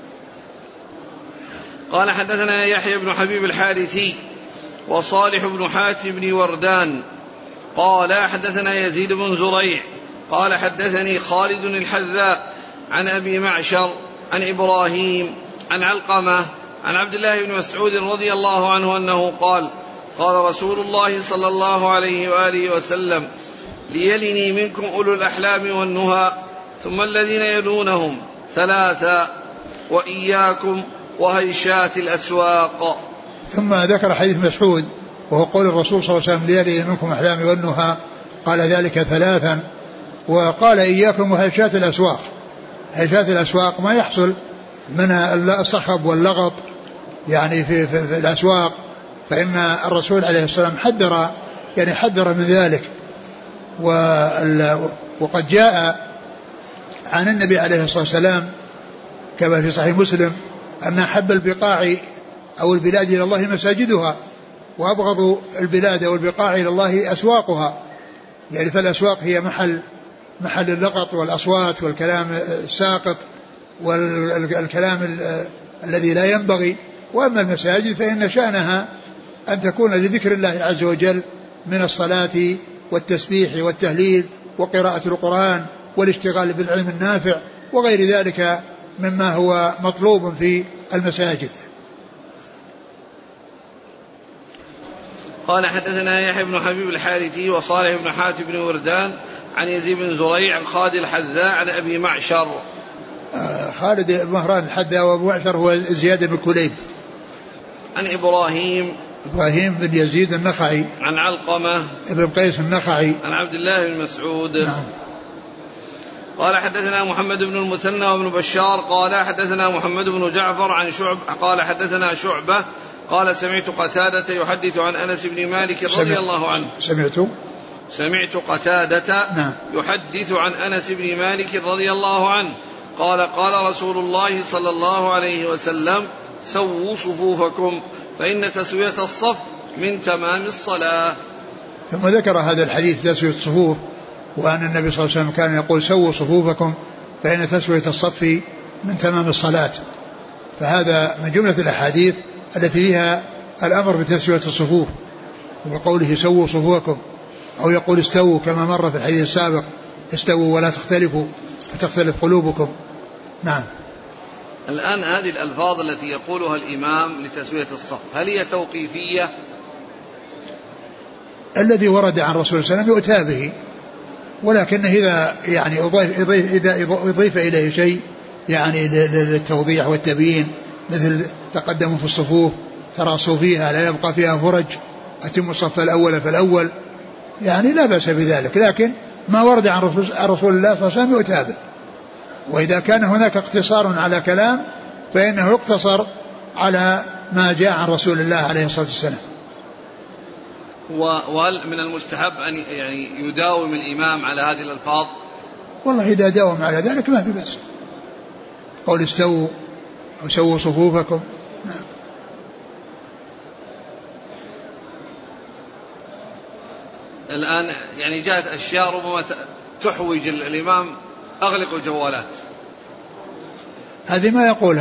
[SPEAKER 1] قال حدثنا يحيى بن حبيب الحارثي وصالح بن حاتم بن وردان قال حدثنا يزيد بن زريع قال حدثني خالد الحذاء عن أبي معشر عن إبراهيم عن علقمة عن عبد الله بن مسعود رضي الله عنه أنه قال قال رسول الله صلى الله عليه وآله وسلم ليلني منكم أولو الأحلام والنهى ثم الذين يلونهم ثلاثا وإياكم وهيشات الأسواق.
[SPEAKER 2] ثم ذكر حديث مسعود وهو قول الرسول صلى الله عليه وسلم ليلني منكم أحلام والنهى، قال ذلك ثلاثا، وقال إياكم وهيشات الأسواق. هيشات الأسواق ما يحصل من الصخب واللغط يعني في الأسواق، فإن الرسول عليه الصلاة والسلام حذر من ذلك. وقد جاء عن النبي عليه الصلاة والسلام كما في صحيح مسلم أن أحب البقاع أو البلاد إلى الله مساجدها وأبغض البلاد والبقاع إلى الله أسواقها، يعني فالأسواق هي محل اللغط والأصوات والكلام الساقط والكلام الذي لا ينبغي. وأما المساجد فإن شأنها أن تكون لذكر الله عز وجل من الصلاة والتسبيح والتهليل وقراءة القرآن والاشتغال بالعلم النافع وغير ذلك مما هو مطلوب في المساجد.
[SPEAKER 1] قال حدثنا يحيى بن حبيب الحارثي وصالح بن حاتم بن وردان عن يزيد بن زريع عن خالد الحذاء عن أبي معشر.
[SPEAKER 2] خالد بن مهران الحذاء وأبو معشر هو زياد بن كليب.
[SPEAKER 1] عن إبراهيم
[SPEAKER 2] بن يزيد النخعي
[SPEAKER 1] عن علقمة
[SPEAKER 2] ابن قيس النخعي
[SPEAKER 1] عن عبد الله بن مسعود.
[SPEAKER 2] نعم.
[SPEAKER 1] قال حدثنا محمد بن المثنى وابن بشار قال حدثنا محمد بن جعفر عن شعب قال حدثنا شعبة قال سمعت قتادة يحدث عن أنس بن مالك رضي الله عنه. سمعت قتادة
[SPEAKER 2] نعم.
[SPEAKER 1] يحدث عن أنس بن مالك رضي الله عنه قال قال رسول الله صلى الله عليه وسلم سووا صفوفكم فإن تسوية الصف من تمام الصلاة.
[SPEAKER 2] ثم ذكر هذا الحديث تسوية الصفوف وأن النبي صلى الله عليه وسلم كان يقول سووا صفوفكم فإن تسوية الصف من تمام الصلاة. فهذا من جملة الأحاديث التي فيها الأمر بتسوية الصفوف وقوله سووا صفوفكم، أو يقول استووا كما مر في الحديث السابق استووا ولا تختلفوا فتختلف قلوبكم. نعم.
[SPEAKER 1] الآن هذه الألفاظ التي يقولها الإمام لتسوية الصف هل هي توقيفية؟
[SPEAKER 2] الذي ورد عن رسول الله صلى الله عليه وسلم يؤتى به، ولكن إذا يعني أضيف إليه شيء يعني للتوضيح والتبيين مثل تقدموا في الصفوف تراصوا فيها لا يبقى فيها فرج أتموا الصف الأول فالأول، يعني لا بأس بذلك، لكن ما ورد عن رسول الله صلى الله عليه وسلم يؤتى به. وإذا كان هناك اقتصار على كلام فإنه يقتصر على ما جاء عن رسول الله عليه الصلاة والسلام.
[SPEAKER 1] وهل من المستحب أن يعني يداوم الإمام على هذه الألفاظ؟
[SPEAKER 2] والله إذا داوم على ذلك ما في بأس. قول استووا أو سووا صفوفكم. نعم.
[SPEAKER 1] الآن يعني جاءت أشياء ربما تحوج الإمام أغلق الجوالات،
[SPEAKER 2] هذه ما يقولها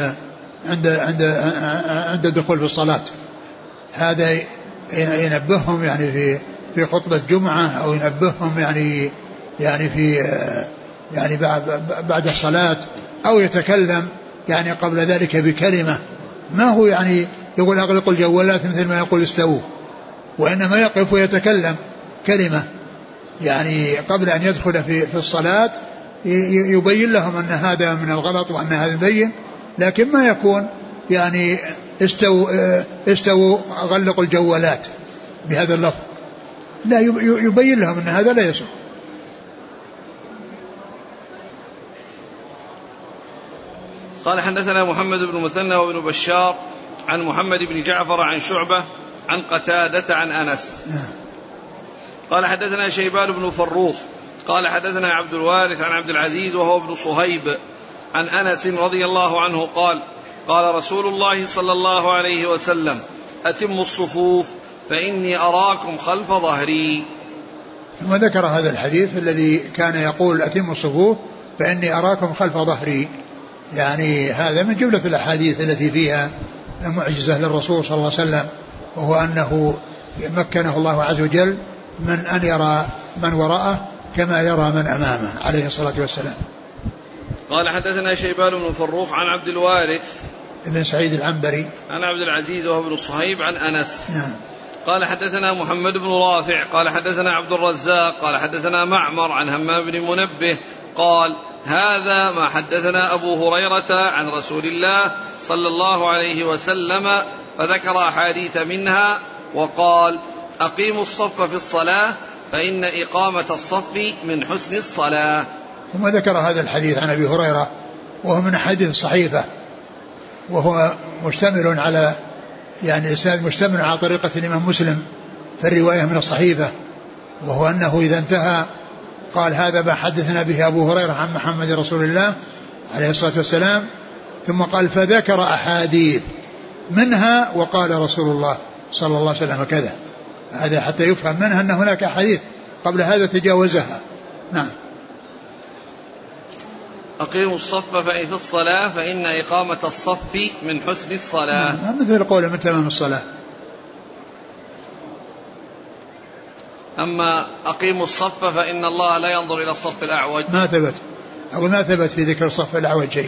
[SPEAKER 2] عند الدخول في الصلاة، هذا ينبههم يعني في خطبة جمعة أو ينبههم يعني في يعني بعد الصلاة، أو يتكلم يعني قبل ذلك بكلمة، ما هو يعني يقول أغلقوا الجوالات مثل ما يقول استووا، وإنما يقف ويتكلم كلمة يعني قبل أن يدخل في الصلاة يبين لهم أن هذا من الغلط وأن هذا مبين، لكن ما يكون يعني استووا غلقوا الجوالات بهذا اللفظ، لا يبين لهم أن هذا لا يصح.
[SPEAKER 1] قال حدثنا محمد بن مثنى وابن بشار عن محمد بن جعفر عن شعبة عن قتادة عن أنس. قال حدثنا شيبان بن فروخ قال حدثنا عبد الوارث عن عبد العزيز وهو ابن صهيب عن أنس رضي الله عنه قال قال رسول الله صلى الله عليه وسلم أتموا الصفوف فإني أراكم خلف ظهري.
[SPEAKER 2] ثم ذكر هذا الحديث الذي كان يقول أتموا الصفوف فإني أراكم خلف ظهري. يعني هذا من جملة الأحاديث التي فيها معجزة للرسول صلى الله عليه وسلم، وهو أنه مكنه الله عز وجل من أن يرى من وراءه كما يرى من أمامه عليه الصلاة والسلام.
[SPEAKER 1] قال حدثنا شيبان بن فروخ عن عبد الوارث
[SPEAKER 2] ابن سعيد العنبري
[SPEAKER 1] عن عبد العزيز وهو ابن الصهيب عن أنس.
[SPEAKER 2] نعم.
[SPEAKER 1] قال حدثنا محمد بن رافع قال حدثنا عبد الرزاق قال حدثنا معمر عن همام بن منبه قال هذا ما حدثنا أبو هريرة عن رسول الله صلى الله عليه وسلم، فذكر أحاديث منها وقال أقيموا الصف في الصلاة فإن إقامة الصف من حسن الصلاة.
[SPEAKER 2] ثم ذكر هذا الحديث عن أبي هريرة وهو من حديث الصحيفة، وهو مشتمل على يعني إسناد مشتمل على طريقة الإمام مسلم في الرواية من الصحيفة، وهو أنه إذا انتهى قال هذا ما حدثنا به أبو هريرة عن محمد رسول الله عليه الصلاة والسلام، ثم قال فذكر أحاديث منها وقال رسول الله صلى الله عليه وسلم كذا. هذا حتى يفهم منها أن هناك أحاديث قبل هذا تجاوزها. نعم.
[SPEAKER 1] أقيموا الصف في الصلاة فإن إقامة الصف من حسن الصلاة.
[SPEAKER 2] نعم. مثل قوله من تمام الصلاة.
[SPEAKER 1] أما أقيموا الصف فإن الله لا ينظر إلى الصف الأعوج
[SPEAKER 2] ما ثبت، أو ما ثبت في ذكر الصف الأعوج شيء.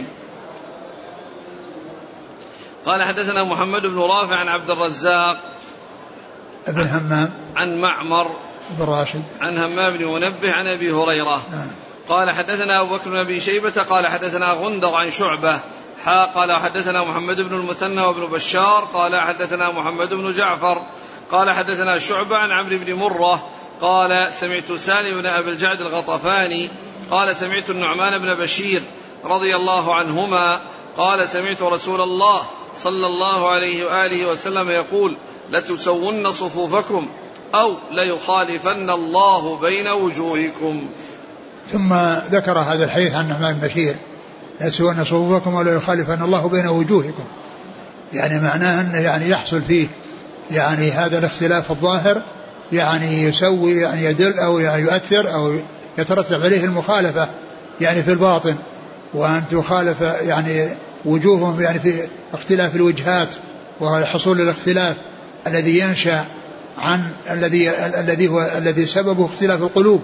[SPEAKER 1] قال حدثنا محمد بن رافع عن عبد الرزاق
[SPEAKER 2] ابن همام
[SPEAKER 1] عن معمر
[SPEAKER 2] بن راشد عن
[SPEAKER 1] همام بن منبه عن أبي هريرة. قال حدثنا أبو بكر بن أبي شيبة قال حدثنا غندر عن شعبة قال حدثنا محمد بن المثنى وابن بشار قال حدثنا محمد بن جعفر قال حدثنا شعبة عن عمرو بن مرة قال سمعت سالم بن أبي الجعد الغطفاني قال سمعت النعمان بن بشير رضي الله عنهما قال سمعت رسول الله صلى الله عليه وآله وسلم يقول لتسون صفوفكم أو ليخالفن الله بين وجوهكم.
[SPEAKER 2] ثم ذكر هذا الحديث عن النعمان بن بشير لتسون صفوفكم ولا يخالفن الله بين وجوهكم، يعني معناه أنه يعني يحصل فيه يعني هذا الاختلاف الظاهر يعني يسوي يعني يدل أو يعني يؤثر أو يترتب عليه المخالفة يعني في الباطن، وأن تخالف يعني وجوههم يعني في اختلاف الوجهات وحصول الاختلاف الذي ينشأ عن الذي سببه اختلاف القلوب.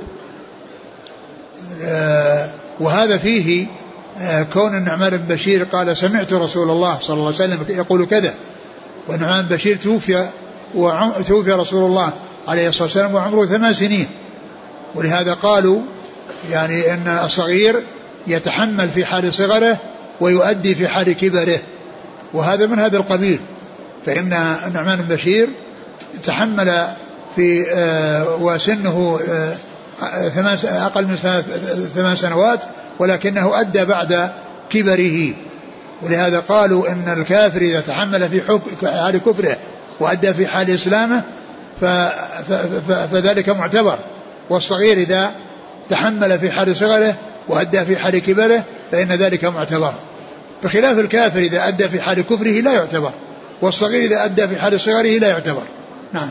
[SPEAKER 2] وهذا فيه كون النعمان بن بشير قال سمعت رسول الله صلى الله عليه وسلم يقول كذا، والنعمان بن بشير توفي رسول الله عليه الصلاة والسلام وعمره 8 سنين، ولهذا قالوا يعني أن الصغير يتحمل في حال صغره ويؤدي في حال كبره، وهذا من هذا القبيل. فإن النعمان بن بشير تحمل في وسنه أقل من 8 سنوات، ولكنه أدى بعد كبره، ولهذا قالوا إن الكافر إذا تحمل في حال كفره وأدى في حال إسلامه فذلك معتبر، والصغير إذا تحمل في حال صغره وأدى في حال كبره فإن ذلك معتبر، بخلاف الكافر إذا أدى في حال كفره لا يعتبر، والصغير إذا أدى في حال صغره لا يعتبر. نعم.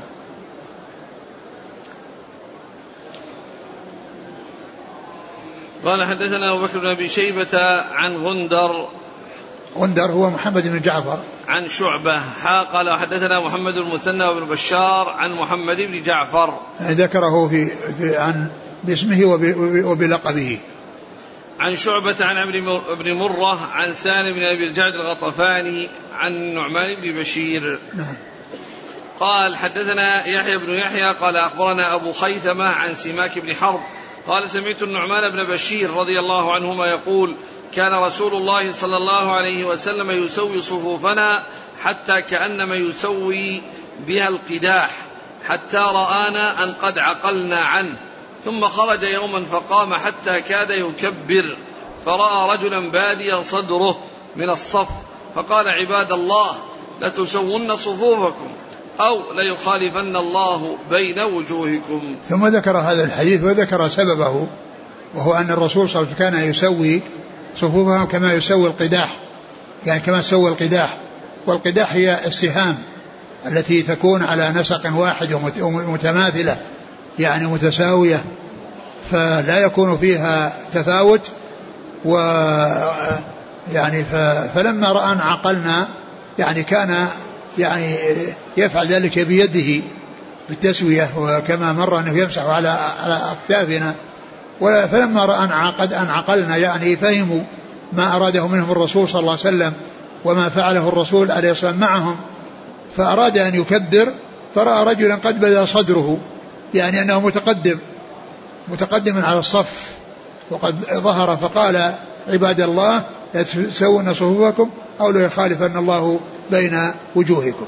[SPEAKER 1] قال حدثنا أبو بكر بن أبي شيبة عن
[SPEAKER 2] غندر هو محمد بن جعفر
[SPEAKER 1] عن شعبة قال حدثنا محمد المثنى وابن بشار عن محمد بن جعفر
[SPEAKER 2] ذكره عن باسمه وبلقبه.
[SPEAKER 1] عن شعبة عن عمرو بن مرة عن سالم بن أبي الجعد الغطفاني عن النعمان بن بشير.
[SPEAKER 2] نعم.
[SPEAKER 1] قال حدثنا يحيى بن يحيى قال أخبرنا أبو خيثمة عن سماك بن حرب قال سمعت النعمان بن بشير رضي الله عنهما يقول كان رسول الله صلى الله عليه وسلم يسوي صفوفنا حتى كأنما يسوي بها القداح حتى رآنا أن قد عقلنا عنه، ثم خرج يوما فقام حتى كاد يكبر، فرأى رجلا باديا صدره من الصف فقال عباد الله لتسون صفوفكم أو ليخالفن الله بين وجوهكم.
[SPEAKER 2] ثم ذكر هذا الحديث وذكر سببه، وهو أن الرسول صلى الله عليه وسلم كان يسوي صفوفهم كما يسوي القداح، يعني كما سوى القداح، والقداح هي السهام التي تكون على نسق واحد ومتماثلة، يعني متساوية فلا يكون فيها تفاوت. و يعني فلما رأى أن عقلنا يعني كان يعني يفعل ذلك بيده بالتسوية، وكما مر أنه يمسح على أكتافنا. فلما رأى أن عقلنا يعني فهموا ما أراده منهم الرسول صلى الله عليه وسلم وما فعله الرسول عليه الصلاة والسلام معهم، فأراد أن يكبر، فرأى رجلا قد بدا صدره يعني أنه متقدم على الصف وقد ظهر، فقال عباد الله لا تسوون صفوفكم أو لا يخالفن الله بين وجوهكم.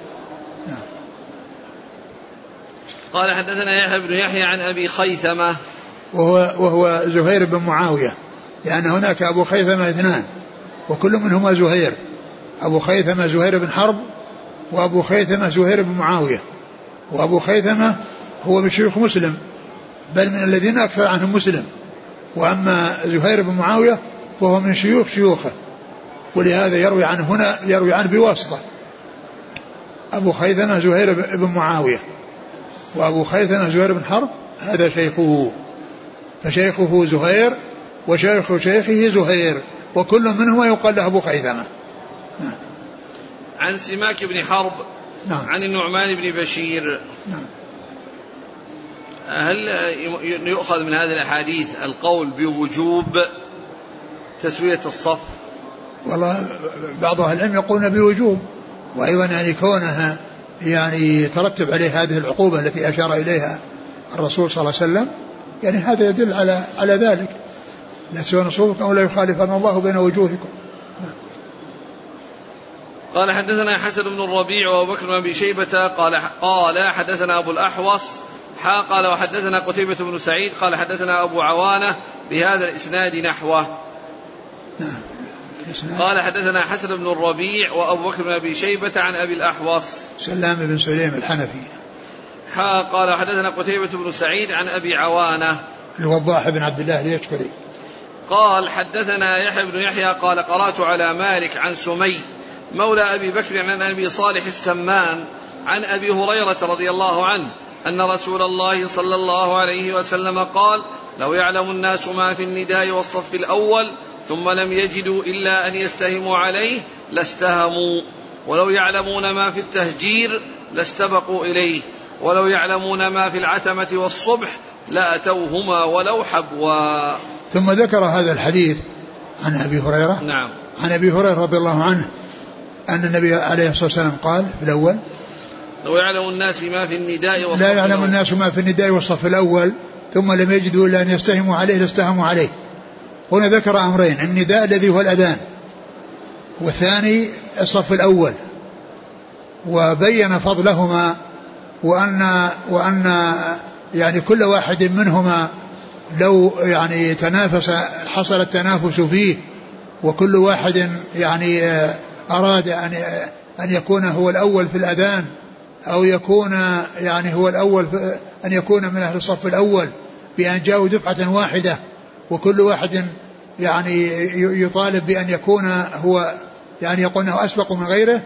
[SPEAKER 1] قال حدثنا يحيى بن يحيى عن أبي خيثمة
[SPEAKER 2] وهو زهير بن معاوية، لأن هناك أبو خيثمة اثنان وكل منهما زهير، أبو خيثمة زهير بن حرب وأبو خيثمة زهير بن معاوية. وأبو خيثمة هو من شيوخ مسلم، بل من الذين أكثر عنهم مسلم، وأما زهير بن معاوية فهو من شيوخه، ولهذا يروي عنه بواسطة. أبو خيثمة زهير بن معاوية وأبو خيثمة زهير بن حرب هذا شيخه، فشيخه زهير وشيخ شيخه زهير، وكل منهما يقال له أبو خيثمة.
[SPEAKER 1] عن سماك بن حرب
[SPEAKER 2] نعم.
[SPEAKER 1] عن النعمان بن بشير.
[SPEAKER 2] نعم.
[SPEAKER 1] هل يؤخذ من هذه الأحاديث القول بوجوب تسوية الصف؟
[SPEAKER 2] والله بعض أهل العلم يقولون بوجوب، وأيضا يعني كونها يعني ترتب عليه هذه العقوبة التي أشار إليها الرسول صلى الله عليه وسلم، يعني هذا يدل على ذلك. لا تسوون صفوفكم أو لا يخالفن الله بين وجوهكم.
[SPEAKER 1] قال حدثنا حسن بن الربيع وأبو بكر بن أبي شيبة قال حدثنا أبو الأحوص قال وحدثنا قتيبة بن سعيد قال حدثنا أبو عوانة بهذا الإسناد نحوه. قال حدثنا حسن بن الربيع وأبو بكر بن أبي شيبة عن أبي الأحوص
[SPEAKER 2] سلام بن سليم الحنفي.
[SPEAKER 1] قال حدثنا قتيبة بن سعيد عن أبي عوانة
[SPEAKER 2] الوضاح بن عبد الله اليشكري.
[SPEAKER 1] قال حدثنا يحيى بن يحيى قال قرأت على مالك عن سمي مولى أبي بكر عن أبي صالح السمان عن أبي هريرة رضي الله عنه أن رسول الله صلى الله عليه وسلم قال لو يعلم الناس ما في النداء والصف الأول ثم لم يجدوا إلا أن يستهموا عليه لاستهموا، ولو يعلمون ما في التهجير لاستبقوا إليه، ولو يعلمون ما في العتمة والصبح لأتوهما ولو حبوا.
[SPEAKER 2] ثم ذكر هذا الحديث عن أبي هريرة.
[SPEAKER 1] نعم.
[SPEAKER 2] عن أبي هريرة رضي الله عنه أن النبي عليه الصلاة والسلام قال في الأول
[SPEAKER 1] لو يعلم الناس ما في النداء والصف
[SPEAKER 2] لا يعلم الناس ما في النداء والصف الأول ثم لم يجدوا إلا أن يستهموا عليه لاستهموا عليه. هنا ذكر أمرين: النداء الذي هو الأذان، والثاني الصف الأول، وبين فضلهما وأن يعني كل واحد منهما لو يعني تنافس حصل التنافس فيه، وكل واحد يعني أراد أن يكون هو الأول في الأذان أو يكون يعني هو الأول أن يكون من أهل الصف الأول بأن جاءوا دفعة واحدة، وكل واحد يعني يطالب بأن يكون هو يعني يقول أنه أسبق من غيره،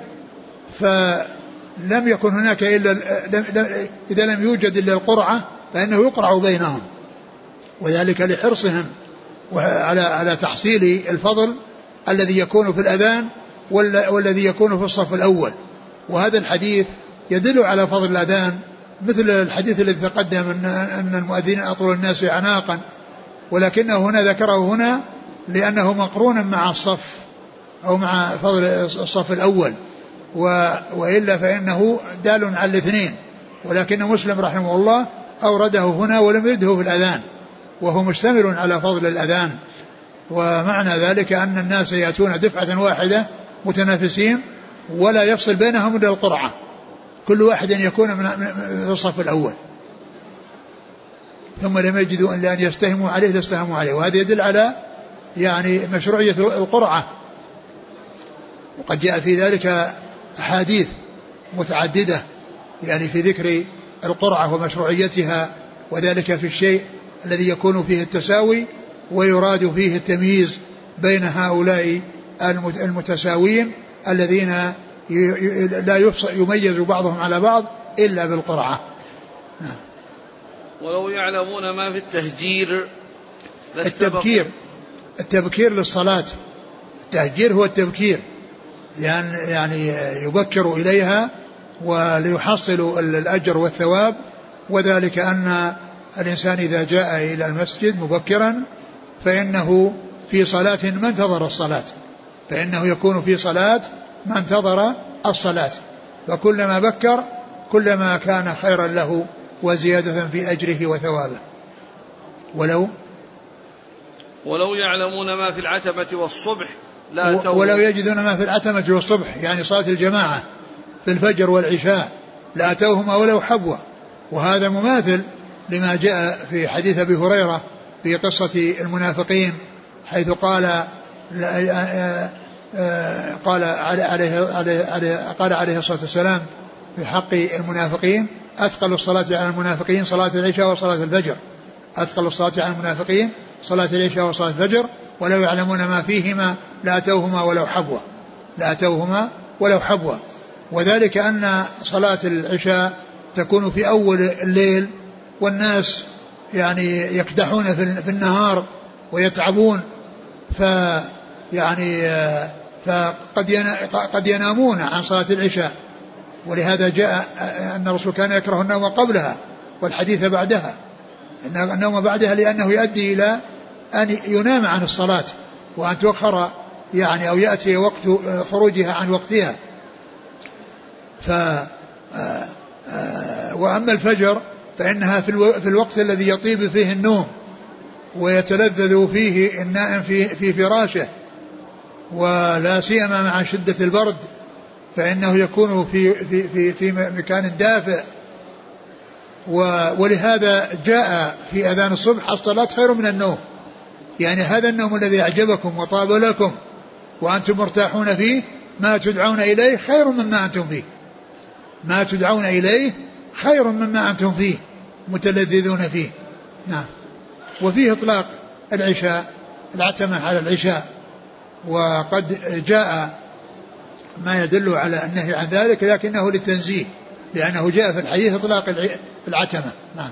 [SPEAKER 2] فلم يكن هناك إلا إذا لم يوجد إلا القرعة فإنه يقرع بينهم، وذلك لحرصهم على تحصيل الفضل الذي يكون في الأذان والذي يكون في الصف الأول. وهذا الحديث يدل على فضل الأذان، مثل الحديث الذي تقدم أن المؤذنين أطول الناس عناقا، ولكنه هنا ذكره هنا لأنه مقرون مع الصف أو مع فضل الصف الأول، وإلا فإنه دال على الاثنين، ولكن مسلم رحمه الله أورده هنا ولم يرده في الأذان، وهو مشتمل على فضل الأذان. ومعنى ذلك أن الناس يأتون دفعة واحدة متنافسين ولا يفصل بينهم إلا القرعة، كل واحد يكون من الصف الأول، ثم لم يجدوا إلا أن يستهموا عليه لاستهموا عليه. وهذا يدل على يعني مشروعية القرعة، وقد جاء في ذلك أحاديث متعددة يعني في ذكر القرعة ومشروعيتها، وذلك في الشيء الذي يكون فيه التساوي ويراد فيه التمييز بين هؤلاء المتساوين الذين لا يميز بعضهم على بعض إلا بالقرعة.
[SPEAKER 1] ولو يعلمون ما في التهجير
[SPEAKER 2] التبكير للصلاة. التهجير هو التبكير، يعني يبكر إليها وليحصل الأجر والثواب، وذلك أن الإنسان إذا جاء إلى المسجد مبكرا فإنه في صلاة ما انتظر الصلاة، فإنه يكون في صلاة ما انتظر الصلاة، فكلما بكر كلما كان خيرا له وزيادة في أجره وثوابه.
[SPEAKER 1] ولو يعلمون ما في العتمة والصبح
[SPEAKER 2] ولو يجدون ما في العتمة والصبح، يعني صلاة الجماعة في الفجر والعشاء لأتوهما ولو حبوا. وهذا مماثل لما جاء في حديث أبي هريرة في قصة المنافقين، حيث قال عليه الصلاة والسلام في حق المنافقين: أثقل الصلاة على المنافقين صلاة العشاء وصلاة الفجر. أثقل الصلاة على المنافقين صلاة العشاء وصلاة الفجر، ولو يعلمون ما فيهما لأتوهما ولو حبوا. وذلك أن صلاة العشاء تكون في أول الليل، والناس يعني يكدحون في النهار ويتعبون، فقد ينامون عن صلاة العشاء. ولهذا جاء أن الرسول كان يكره النوم قبلها والحديث بعدها، إن النوم بعدها لأنه يؤدي إلى أن ينام عن الصلاة وأن تؤخر يعني أو يأتي وقت خروجها عن وقتها. وأما الفجر فإنها في الوقت الذي يطيب فيه النوم ويتلذذ فيه النائم في فراشه، ولا سيما مع شدة البرد فإنه يكون في مكان دافئ. ولهذا جاء في أذان الصبح: الصلاة خير من النوم. يعني هذا النوم الذي أعجبكم وطاب لكم وأنتم مرتاحون فيه، ما تدعون إليه خير مما أنتم فيه، ما تدعون إليه خير مما أنتم فيه متلذذون فيه. نعم. وفيه إطلاق العتمة على العشاء، وقد جاء ما يدل على النهي عن ذلك، لكنه للتنزيه، لأنه جاء في الحديث إطلاق العتمة. نعم.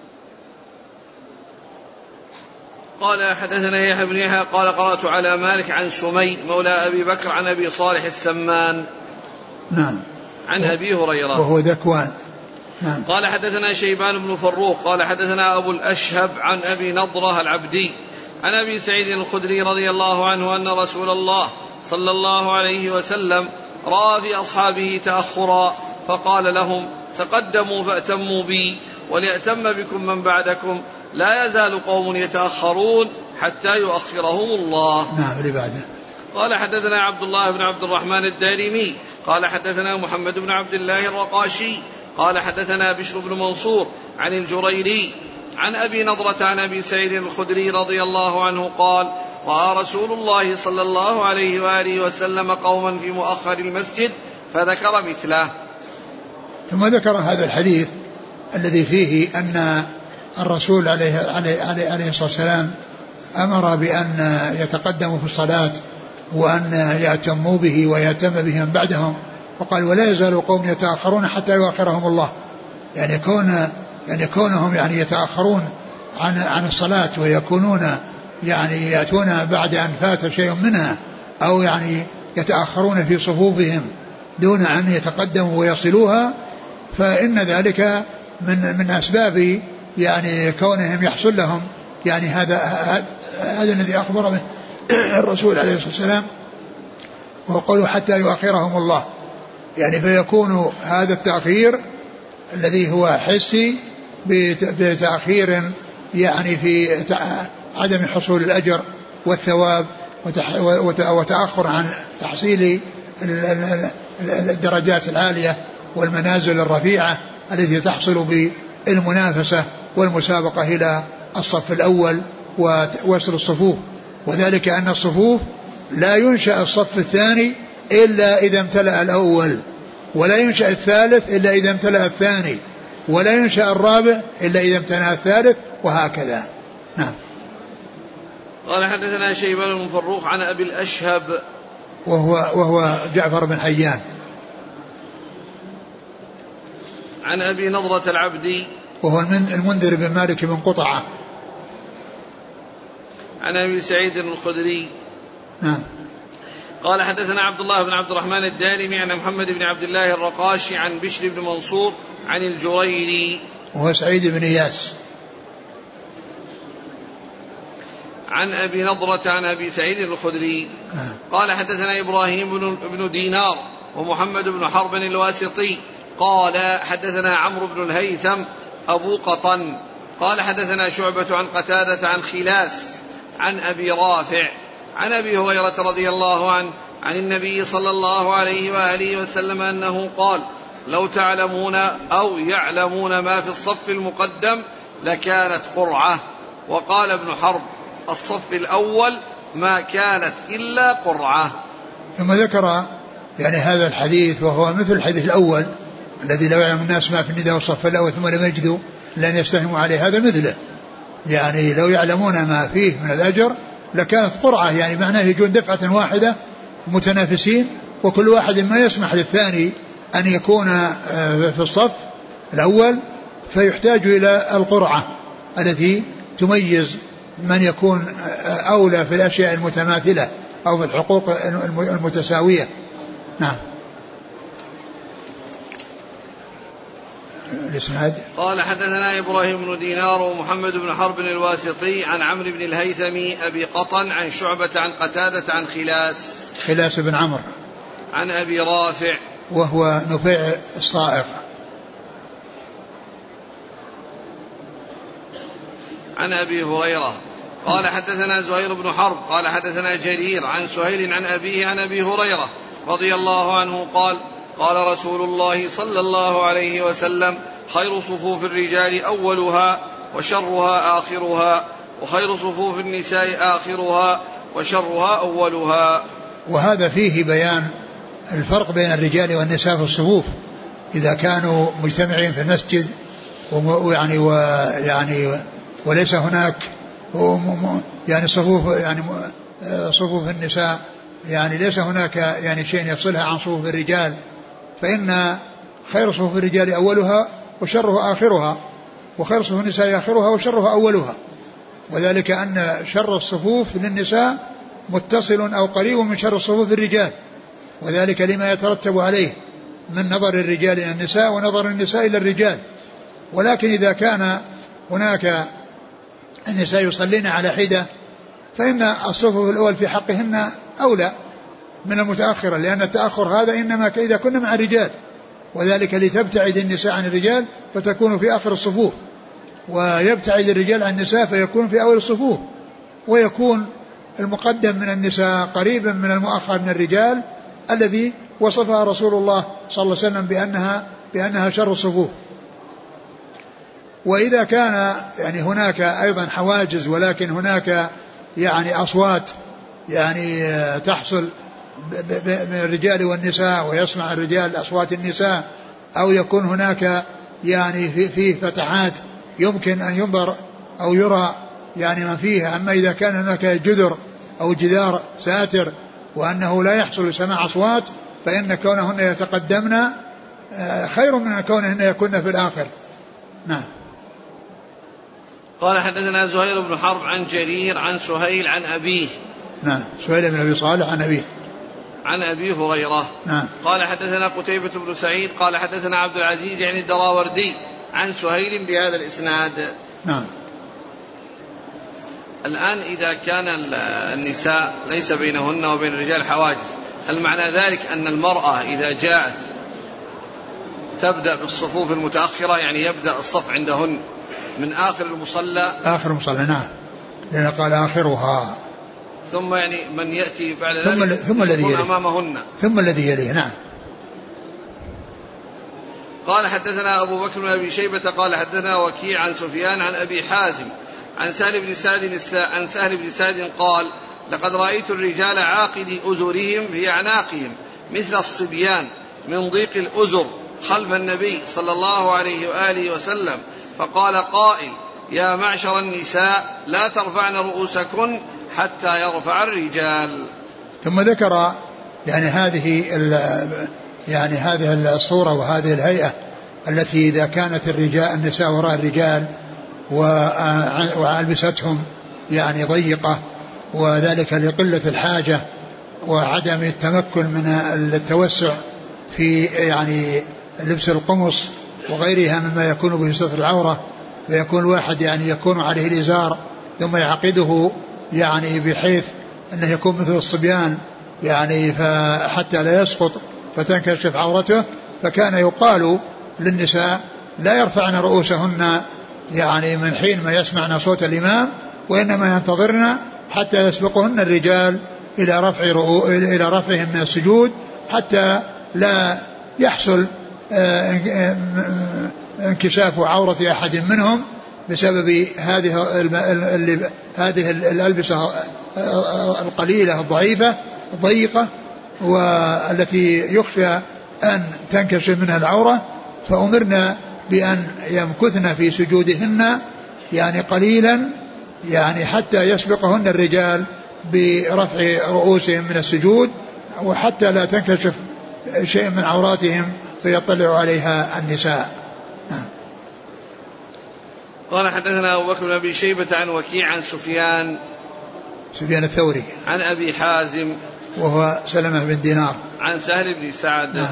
[SPEAKER 1] قال: حدثنا يحيى بن يحيى قال: قرأت على مالك عن سمي مولى أبي بكر عن أبي صالح السمان.
[SPEAKER 2] نعم.
[SPEAKER 1] عن أبي هريرة
[SPEAKER 2] وهو ذكوان. نعم.
[SPEAKER 1] قال: حدثنا شيبان بن فروخ قال: حدثنا أبو الأشهب عن أبي نضرة العبدي عن أبي سعيد الخدري رضي الله عنه أن رسول الله صلى الله عليه وسلم رأى في أصحابه تأخرا فقال لهم: تقدموا فأتموا بي وليأتم بكم من بعدكم، لا يزال قوم يتأخرون حتى يؤخرهم الله.
[SPEAKER 2] نعم. لبعده.
[SPEAKER 1] قال: حدثنا عبد الله بن عبد الرحمن الدارمي قال: حدثنا محمد بن عبد الله الرقاشي قال: حدثنا بشر بن منصور عن الجريري عن أبي نضرة عن أبي سعيد الخدري رضي الله عنه قال: رأى رسول الله صلى الله عليه وآله وسلم قوما في مؤخر المسجد فذكر مثله.
[SPEAKER 2] ثم ذكر هذا الحديث الذي فيه أن الرسول عليه الصلاة والسلام أمر بأن يتقدموا في الصلاة وأن يأتموا به ويأتم بهم بعدهم، وقال: ولا يزال قوم يتأخرون حتى يؤخرهم الله. يعني كونهم يعني يتأخرون عن الصلاة ويكونون يعني يأتون بعد أن فات شيء منها، أو يعني يتأخرون في صفوفهم دون أن يتقدموا ويصلوها، فإن ذلك من أسباب يعني كونهم يحصل لهم يعني هذا الذي أخبر به الرسول عليه الصلاة والسلام، وقالوا حتى يؤخرهم الله. يعني فيكون هذا التأخير الذي هو حسي بتأخير يعني في عدم حصول الأجر والثواب وتأخر عن تحصيل الدرجات العالية والمنازل الرفيعة التي تحصل بالمنافسة والمسابقة إلى الصف الأول ووصل الصفوف. وذلك أن الصفوف لا ينشأ الصف الثاني إلا إذا امتلأ الأول، ولا ينشأ الثالث إلا إذا امتلأ الثاني، ولا ينشأ الرابع إلا إذا امتلأ الثالث، وهكذا. نعم.
[SPEAKER 1] قال: حدثنا شيبان بن فروخ عن أبي الأشهب
[SPEAKER 2] وهو جعفر بن حيان
[SPEAKER 1] عن أبي نضرة العبدي
[SPEAKER 2] وهو المنذر بن مالك بن قطعة.
[SPEAKER 1] عن أبي سعيد الخدري قال حدثنا عبد الله بن عبد الرحمن الدارمي عن محمد بن عبد الله الرقاشي عن بشر بن منصور عن الجريري
[SPEAKER 2] وهو سعيد بن إياس
[SPEAKER 1] عن أبي نضرة عن أبي سعيد الخدري قال حدثنا إبراهيم بن دينار ومحمد بن حرب الواسطي قال حدثنا عمرو بن الهيثم أبو قطن قال حدثنا شعبة عن قتادة عن خلاس عن أبي رافع عن أبي هريرة رضي الله عنه عن النبي صلى الله عليه وآله وسلم أنه قال لو تعلمون أو يعلمون ما في الصف المقدم لكانت قرعة. وقال ابن حرب الصف الأول ما كانت إلا قرعة.
[SPEAKER 2] ثم ذكر يعني هذا الحديث وهو مثل الحديث الأول الذي لو يعلم الناس ما في النداء والصف الأول ثم لم يجدوا لن يستهموا عليه، هذا مثله، يعني لو يعلمون ما فيه من الأجر لكانت قرعة، يعني معناه يجون دفعة واحدة متنافسين وكل واحد ما يسمح للثاني أن يكون في الصف الأول، فيحتاج إلى القرعة التي تميز من يكون أولى في الأشياء المتماثلة أو في الحقوق المتساوية. نعم. الإسناد
[SPEAKER 1] قال حدثنا إبراهيم بن دينار ومحمد بن حرب الواسطي عن عمرو بن الهيثم أبي قطن عن شعبة عن قتادة عن خلاس
[SPEAKER 2] بن عمرو
[SPEAKER 1] عن أبي رافع
[SPEAKER 2] وهو نفيع الصائغ
[SPEAKER 1] عن أبي هريرة قال حدثنا زهير بن حرب قال حدثنا جرير عن سهيل عن أبيه عن أبي هريرة رضي الله عنه قال قال رسول الله صلى الله عليه وسلم خير صفوف الرجال أولها وشرها آخرها وخير صفوف النساء آخرها وشرها أولها.
[SPEAKER 2] وهذا فيه بيان الفرق بين الرجال والنساء في الصفوف إذا كانوا مجتمعين في المسجد ويعني وليس هناك يعني صفوف النساء يعني ليس هناك يعني شيء يفصلها عن صفوف الرجال، فإن خير صفوف الرجال أولها وشرها آخرها وخير صفوف النساء آخرها وشرها أولها، وذلك أن شر الصفوف للنساء متصل أو قريب من شر الصفوف الرجال، وذلك لما يترتب عليه من نظر الرجال إلى النساء ونظر النساء إلى الرجال. ولكن إذا كان هناك النساء يصلين على حدة فإن الصفوف الأول في حقهن أولى من المتأخرة، لأن التأخر هذا إنما إذا كنا مع الرجال، وذلك لتبتعد النساء عن الرجال فتكون في آخر الصفوف، ويبتعد الرجال عن النساء فيكون في أول الصفوف، ويكون المقدم من النساء قريبا من المؤخر من الرجال الذي وصفها رسول الله صلى الله عليه وسلم بأنها شر الصفوف. وإذا كان يعني هناك أيضا حواجز ولكن هناك يعني أصوات يعني تحصل من الرجال والنساء ويسمع الرجال أصوات النساء، أو يكون هناك يعني فيه فتحات يمكن أن ينظر أو يرى يعني من فيها. أما إذا كان هناك جدر أو جدار ساتر وأنه لا يحصل سماع أصوات فإن كونهن يتقدمن خير من كونهن يكون في الآخر. نعم.
[SPEAKER 1] قال حدثنا زهير بن حرب عن جرير عن سهيل عن أبيه.
[SPEAKER 2] نعم. سهيل بن أبي صالح عن أبيه
[SPEAKER 1] عن أبي هريرة.
[SPEAKER 2] نعم.
[SPEAKER 1] قال حدثنا قتيبة بن سعيد قال حدثنا عبد العزيز يعني الدراوردي عن سهيل بهذا الإسناد.
[SPEAKER 2] نعم.
[SPEAKER 1] الآن إذا كان النساء ليس بينهن وبين الرجال حواجز، هل معنى ذلك أن المرأة إذا جاءت تبدأ بالصفوف المتأخرة، يعني يبدأ الصف عندهن من آخر المصلى؟
[SPEAKER 2] آخر المصلى نعم، لأن قال آخرها،
[SPEAKER 1] ثم يعني من يأتي بعد ذلك
[SPEAKER 2] ثم الذي يليه
[SPEAKER 1] أمامهن،
[SPEAKER 2] ثم الذي يليه. نعم.
[SPEAKER 1] قال حدثنا أبو بكر بن أبي شيبة قال حدثنا وكيع عن سفيان عن أبي حازم عن سهل بن سعد قال لقد رأيت الرجال عاقدي أزرهم في أعناقهم مثل الصبيان من ضيق الأزر خلف النبي صلى الله عليه وآله وسلم، فقال قائل يا معشر النساء لا ترفعن رؤوسكن حتى يرفع الرجال.
[SPEAKER 2] ثم ذكر يعني هذه الصورة وهذه الهيئة التي إذا كانت النساء وراء الرجال وألبستهم يعني ضيقة، وذلك لقلة الحاجة وعدم التمكن من التوسع في يعني لبس القمص وغيرها مما يكون به ستر العورة، فيكون الواحد يعني يكون عليه الإزار ثم يعقده يعني بحيث أنه يكون مثل الصبيان يعني حتى لا يسقط فتنكشف عورته. فكان يقال للنساء لا يرفعن رؤوسهن يعني من حين ما يسمعن صوت الإمام، وإنما ينتظرن حتى يسبقهن الرجال إلى رفعهم من السجود، حتى لا يحصل انكشاف عورة أحد منهم بسبب هذه الألبسة القليلة الضعيفة الضيقة والتي يخشى أن تنكشف منها العورة. فأمرنا بأن يمكثن في سجودهن يعني قليلا يعني حتى يسبقهن الرجال برفع رؤوسهم من السجود، وحتى لا تنكشف شيء من عوراتهم فيطلع عليها النساء.
[SPEAKER 1] قال حدثنا أبو بكر بن أبي شيبة عن وكيع عن سفيان
[SPEAKER 2] الثوري
[SPEAKER 1] عن أبي حازم
[SPEAKER 2] وهو سلمة بن دينار
[SPEAKER 1] عن سهل بن سعد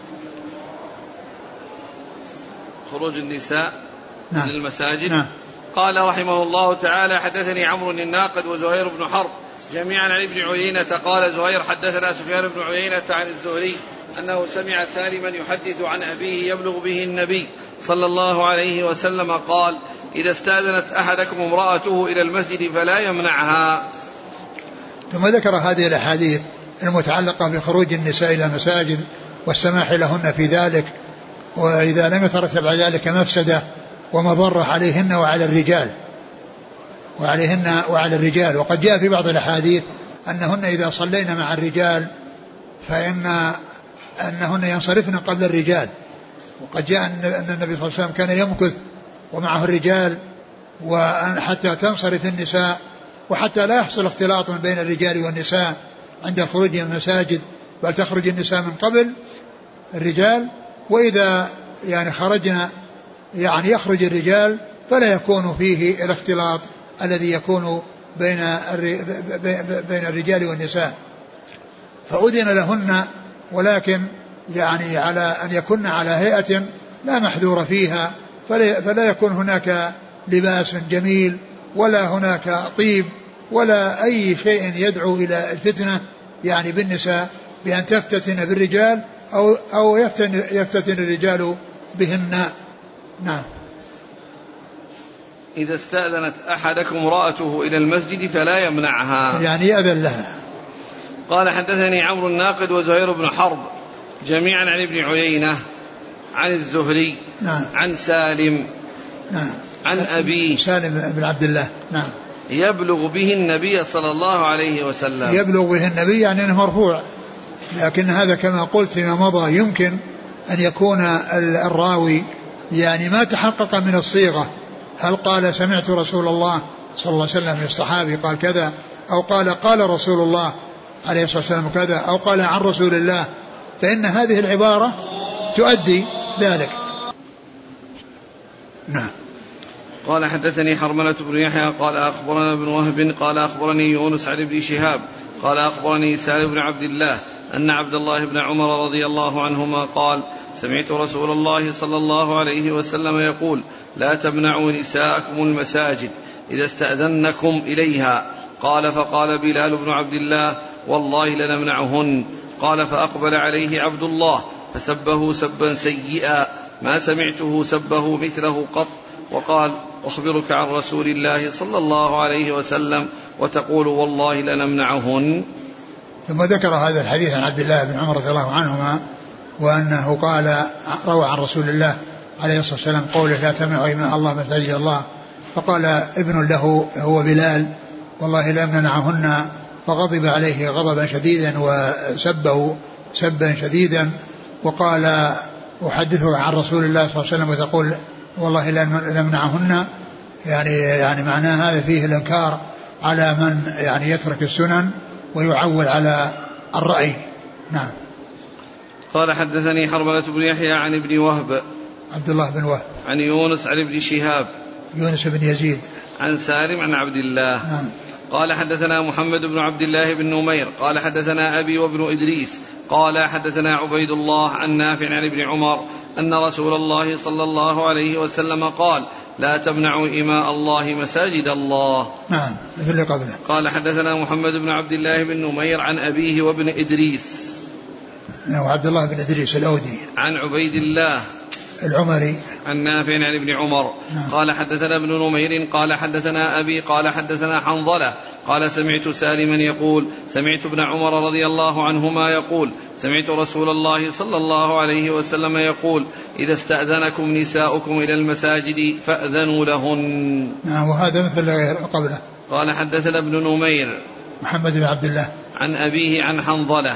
[SPEAKER 1] خروج النساء من المساجد. قال رحمه الله تعالى حدثني عمرو الناقد وزهير بن حرب جميعا عن ابن عيينة قال زهير حدثنا سفيان بن عيينة عن الزهري أنه سمع سالما يحدث عن أبيه يبلغ به النبي صلى الله عليه وسلم قال إذا استأذنت أحدكم امرأته إلى المسجد فلا يمنعها.
[SPEAKER 2] ثم ذكر هذه الأحاديث المتعلقة بخروج النساء إلى المساجد والسماح لهن في ذلك، وإذا لم يترتب على ذلك مفسدة ومضرة عليهن وعلى الرجال. وقد جاء في بعض الأحاديث أنهن إذا صلينا مع الرجال أنهن ينصرفن قبل الرجال. وقد جاء أن النبي صلى الله عليه وسلم كان يمكث ومعه الرجال وحتى تنصرف النساء، وحتى لا يحصل اختلاط بين الرجال والنساء عند الخروج من المساجد، بل تخرج النساء من قبل الرجال. وإذا يعني خرجنا يعني يخرج الرجال فلا يكون فيه الاختلاط الذي يكون بين الرجال والنساء. فأذن لهن، ولكن يعني على أن يكون على هيئة لا محذور فيها، فلا يكون هناك لباس جميل ولا هناك طيب ولا أي شيء يدعو إلى الفتنة يعني بالنساء بأن تفتتن بالرجال أو يفتتن الرجال بهن. نعم.
[SPEAKER 1] إذا استأذنت أحدكم امرأته إلى المسجد فلا يمنعها
[SPEAKER 2] يعني يأذن لها.
[SPEAKER 1] قال حدثني عمرو الناقد وزهير بن حرب جميعا عن ابن عيينة عن الزهري عن سالم عن أبي
[SPEAKER 2] سالم بن عبد الله
[SPEAKER 1] يبلغ به النبي صلى الله عليه وسلم.
[SPEAKER 2] يبلغ به النبي يعني أنه مرفوع، لكن هذا كما قلت فيما مضى يمكن أن يكون الراوي يعني ما تحقق من الصيغة، هل قال سمعت رسول الله صلى الله عليه وسلم الصحابي قال كذا، أو قال رسول الله عليه الصلاة والسلام كذا، أو قال عن رسول الله، فإن هذه العبارة تؤدي ذلك. نعم.
[SPEAKER 1] قال حدثني حرملة بن يحيى قال أخبرنا ابن وهب قال أخبرني يونس عن ابن شهاب قال أخبرني سالم بن عبد الله أن عبد الله بن عمر رضي الله عنهما قال سمعت رسول الله صلى الله عليه وسلم يقول لا تمنعوا نساءكم المساجد إذا استأذنكم إليها. قال فقال بلال بن عبد الله والله لنمنعهن. قال فأقبل عليه عبد الله فسبه سبا سيئا ما سمعته سبه مثله قط، وقال أخبرك عن رسول الله صلى الله عليه وسلم وتقول والله لنمنعهن.
[SPEAKER 2] ثم ذكر هذا الحديث عن عبد الله بن عمر رضي الله عنهما وأنه قال روى عن رسول الله عليه الصلاة والسلام قوله لا تمنعوا إماء الله مساجد الله. فقال ابن له هو بلال والله لنمنعهن، فغضب عليه غضبا شديدا وسبه سبا شديدا، وقال أحدثه عن رسول الله صلى الله عليه وسلم وتقول والله لنمنعهن، يعني معناه هذا فيه الإنكار على من يعني يترك السنن ويعول على الرأي. نعم.
[SPEAKER 1] قال حدثني حرملة بن يحيى عن ابن وهب
[SPEAKER 2] عبد الله بن وهب.
[SPEAKER 1] عن يونس عن ابن شهاب.
[SPEAKER 2] يونس بن يزيد.
[SPEAKER 1] عن سالم عن عبد الله.
[SPEAKER 2] نعم.
[SPEAKER 1] قال حدثنا محمد بن عبد الله بن نمير قال حدثنا أبي وابن إدريس قال حدثنا عبيد الله عن نافع عن ابن عمر أن رسول الله صلى الله عليه وسلم قال لا تمنعوا إماء الله مساجد الله.
[SPEAKER 2] نعم مثل قبله.
[SPEAKER 1] قال حدثنا محمد بن عبد الله بن نمير عن أبيه وابن إدريس.
[SPEAKER 2] وعبد الله بن إدريس الأودي.
[SPEAKER 1] عن عبيد الله
[SPEAKER 2] العمري.
[SPEAKER 1] عن نافع عن ابن عمر.
[SPEAKER 2] نعم.
[SPEAKER 1] قال حدثنا ابن نمير قال حدثنا أبي قال حدثنا حنظلة قال سمعت سالما يقول سمعت ابن عمر رضي الله عنهما يقول سمعت رسول الله صلى الله عليه وسلم يقول إذا استأذنكم نساؤكم إلى المساجد فأذنوا لهن.
[SPEAKER 2] نعم وهذا مثل قبله.
[SPEAKER 1] قال حدثنا ابن نمير
[SPEAKER 2] محمد بن عبد الله
[SPEAKER 1] عن أبيه عن حنظلة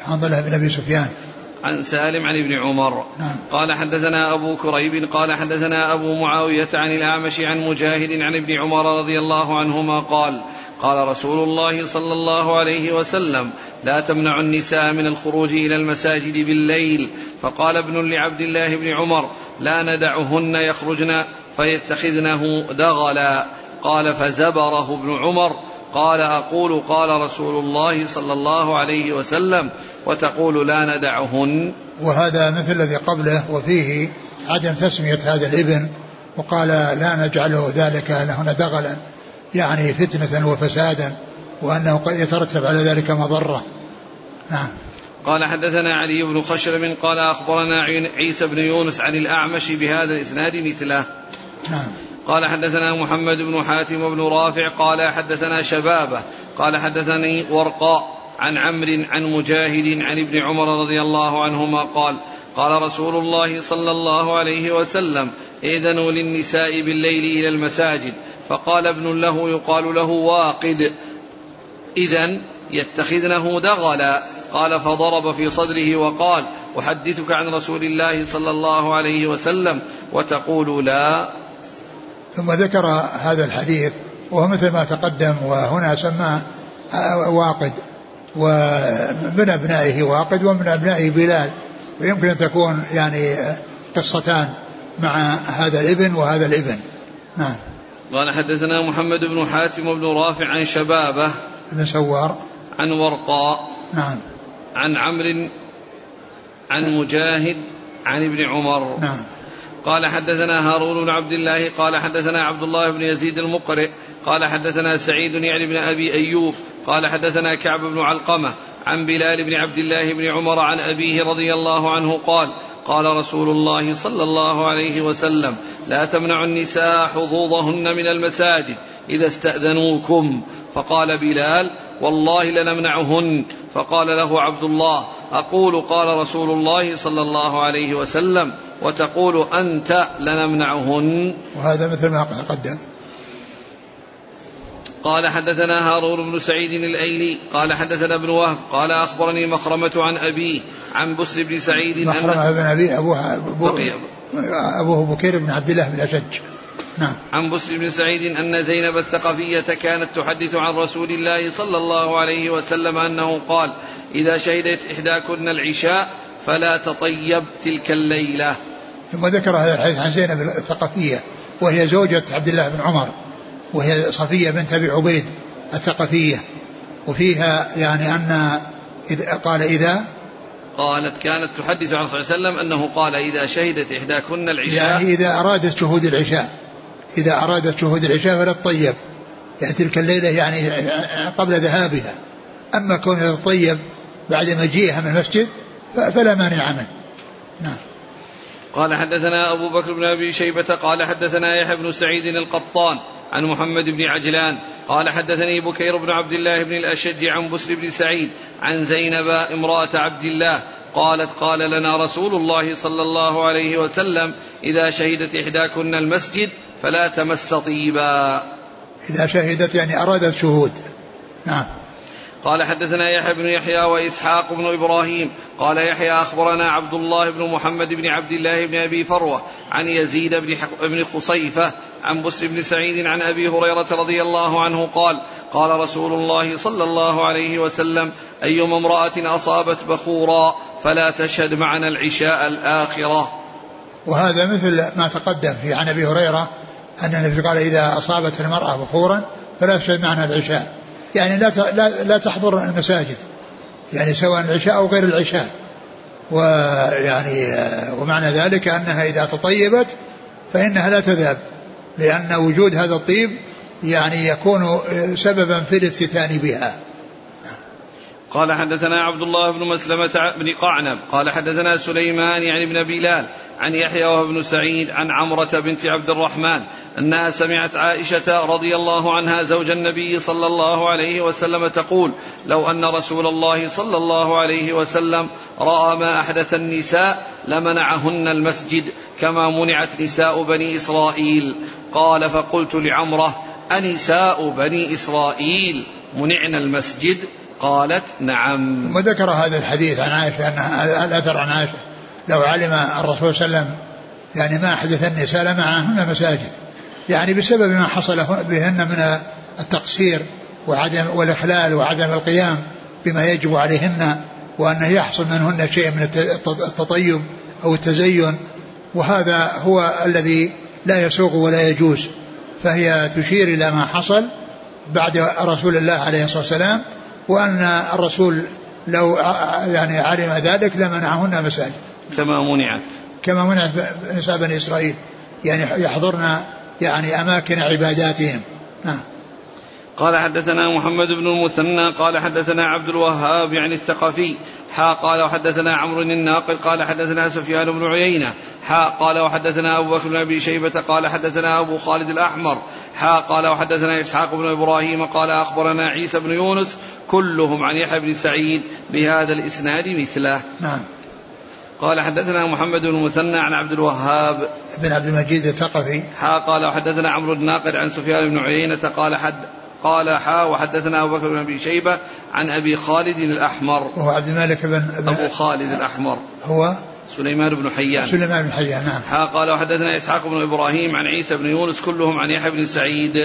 [SPEAKER 2] بن أبي سفيان
[SPEAKER 1] عن سالم عن ابن عمر.
[SPEAKER 2] نعم.
[SPEAKER 1] قال حدثنا أبو كريب قال حدثنا أبو معاوية عن الأعمش عن مجاهد عن ابن عمر رضي الله عنهما قال قال رسول الله صلى الله عليه وسلم لا تمنع النساء من الخروج إلى المساجد بالليل. فقال ابن لعبد الله بن عمر لا ندعهن يخرجن فيتخذنه دغلا. قال فزبره ابن عمر قال أقول قال رسول الله صلى الله عليه وسلم وتقول لا ندعهن.
[SPEAKER 2] وهذا مثل الذي قبله وفيه عدم تسمية هذا الابن وقال لا نجعله ذلك لهن دغلا يعني فتنة وفسادا وأنه قد يترتب على ذلك مضرة. نعم.
[SPEAKER 1] قال حدثنا علي بن خشرم قال أخبرنا عيسى بن يونس عن الأعمش بهذا الإسناد مثله.
[SPEAKER 2] نعم.
[SPEAKER 1] قال حدثنا محمد بن حاتم بن رافع قال حدثنا شبابه قال حدثني ورقاء عن عمرو عن مجاهد عن ابن عمر رضي الله عنهما قال قال رسول الله صلى الله عليه وسلم إذنوا للنساء بالليل إلى المساجد. فقال ابن له يقال له واقد إذن يتخذنه دغلا. قال فضرب في صدره وقال أحدثك عن رسول الله صلى الله عليه وسلم وتقول لا.
[SPEAKER 2] ثم ذكر هذا الحديث وهو مثل ما تقدم وهنا سماه واقد ومن أبنائه واقد ومن أبنائه بلال ويمكن أن تكون يعني قصتان مع هذا الابن وهذا الابن. نعم.
[SPEAKER 1] قال حدثنا محمد بن حاتم بن رافع عن شبابه
[SPEAKER 2] بن سوار
[SPEAKER 1] عن ورقاء.
[SPEAKER 2] نعم.
[SPEAKER 1] عن عمرو عن مجاهد عن ابن عمر.
[SPEAKER 2] نعم.
[SPEAKER 1] قال حدثنا هارون بن عبد الله قال حدثنا عبد الله بن يزيد المقرئ قال حدثنا سعيد يعني بن أبي أيوب قال حدثنا كعب بن علقمة عن بلال بن عبد الله بن عمر عن أبيه رضي الله عنه قال قال رسول الله صلى الله عليه وسلم لا تمنعوا النساء حظوظهن من المساجد إذا استأذنوكم. فقال بلال والله لنمنعهن. فقال له عبد الله أقول قال رسول الله صلى الله عليه وسلم وتقول أنت لنمنعهن.
[SPEAKER 2] وهذا مثل ما قدم.
[SPEAKER 1] قال حدثنا هارون بن سعيد الأيلي قال حدثنا ابن وهب قال أخبرني مخرمة عن أبيه عن بسر بن سعيد
[SPEAKER 2] مخرمة بن أبي أبوه بكير بن عبد الله بن الأشج. نعم.
[SPEAKER 1] عن بسر بن سعيد أن زينب الثقفية كانت تحدث عن رسول الله صلى الله عليه وسلم أنه قال إذا شهدت إحداكن العشاء فلا تطيب تلك الليلة.
[SPEAKER 2] ثم ذكر هذا الحديث عن زينب الثقفية وهي زوجة عبد الله بن عمر وهي صفية بنت أبي عبيد الثقفية وفيها يعني أن قال إذا
[SPEAKER 1] قالت كانت تحدث عن صلى الله عليه وسلم أنه قال إذا شهدت إحداكن العشاء
[SPEAKER 2] يعني إذا أرادت شهود العشاء فلا تطيب يعني تلك الليلة يعني قبل ذهابها. أما كونها تطيب بعد مجيئها من المسجد فلا مانع منه. نعم.
[SPEAKER 1] قال حدثنا أبو بكر بن أبي شيبة قال حدثنا يحيى بن سعيد القطان عن محمد بن عجلان قال حدثني بكير بن عبد الله بن الأشج عن بسر بن سعيد عن زينب امرأة عبد الله قالت قال لنا رسول الله صلى الله عليه وسلم إذا شهدت إحداكن المسجد فلا تمس طيبا.
[SPEAKER 2] إذا شهدت يعني أرادت شهود. نعم.
[SPEAKER 1] قال حدثنا يحيى بن يحيى وإسحاق بن إبراهيم قال يحيى أخبرنا عبد الله بن محمد بن عبد الله بن أبي فروة عن يزيد بن خصيفة عن بسر بن سعيد عن أبي هريرة رضي الله عنه قال قال رسول الله صلى الله عليه وسلم أيما امرأة أصابت بخورا فلا تشهد معنا العشاء الآخرة.
[SPEAKER 2] وهذا مثل ما تقدم في عن أبي هريرة أن النبي قال إذا أصابت المرأة بخورا فلا تشهد معنا العشاء، يعني لا تحضر المساجد، يعني سواء العشاء أو غير العشاء. ويعني ومعنى ذلك أنها إذا تطيبت فإنها لا تذهب، لأن وجود هذا الطيب يعني يكون سببا في الافتتان بها.
[SPEAKER 1] قال حدثنا عبد الله بن مسلمة بن قعنب قال حدثنا سليمان يعني بن بلال عن يحيى وابن سعيد عن عمرة بنت عبد الرحمن أنها سمعت عائشة رضي الله عنها زوج النبي صلى الله عليه وسلم تقول لو أن رسول الله صلى الله عليه وسلم رأى ما أحدث النساء لمنعهن المسجد كما منعت نساء بني إسرائيل. قال فقلت لعمرة أنساء بني إسرائيل منعن المسجد؟ قالت نعم.
[SPEAKER 2] وذكر هذا الحديث عن عائشة أنها الأثر عن عائشة لو علم الرسول صلى الله عليه وسلم يعني ما أحدث النساء لمنعهن مساجد، يعني بسبب ما حصل بهن من التقصير وعدم والإخلال وعدم القيام بما يجب عليهن، وأنه يحصل منهن شيء من التطيب أو التزين، وهذا هو الذي لا يسوق ولا يجوز. فهي تشير إلى ما حصل بعد رسول الله عليه الصلاة والسلام، وأن الرسول لو يعني علم ذلك لمنعهن مساجد كما منعت نساء بني إسرائيل، يعني يحضرن يعني أماكن عباداتهم.
[SPEAKER 1] قال حدثنا محمد بن المثنى قال حدثنا عبد الوهاب يعني الثقفي قال وحدثنا عمرو الناقل قال حدثنا سفيان بن عيينة قال وحدثنا أبو بكر بن أبي شيبة قال حدثنا أبو خالد الأحمر قال وحدثنا إسحاق بن إبراهيم قال أخبرنا عيسى بن يونس كلهم عن يحيى بن سعيد بهذا الإسناد مثله.
[SPEAKER 2] نعم.
[SPEAKER 1] قال حدثنا محمد بن المثنى عن عبد الوهاب
[SPEAKER 2] بن عبد المجيد الثقفي
[SPEAKER 1] قال وحدثنا عمرو الناقد عن سفيان بن عيينة قال وحدثنا أبو بكر بن أبي شيبة عن أبي خالد الأحمر
[SPEAKER 2] وهو عبد الملك بن
[SPEAKER 1] أبو خالد الأحمر
[SPEAKER 2] هو
[SPEAKER 1] سليمان بن حيان
[SPEAKER 2] نعم.
[SPEAKER 1] قال وحدثنا إسحاق بن إبراهيم عن عيسى بن يونس كلهم عن يحيى بن سعيد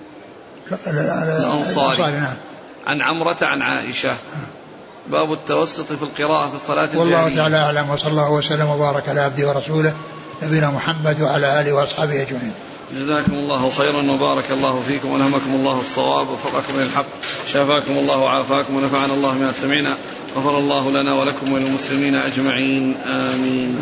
[SPEAKER 1] الأنصاري
[SPEAKER 2] نعم.
[SPEAKER 1] عن عمرة عن عائشة. باب التوسط في القراءة في الصلاة الجهرية.
[SPEAKER 2] والله تعالى أعلم، وصلى الله وسلم وبارك على عبده ورسوله نبينا محمد وعلى آله وأصحابه أجمعين.
[SPEAKER 1] جزاكم الله خيرا وبارك الله فيكم ونهمكم الله الصواب ووفقكم للحق، شافاكم الله وعافاكم ونفعنا الله ما سمعنا، غفر الله لنا ولكم وللمسلمين أجمعين آمين.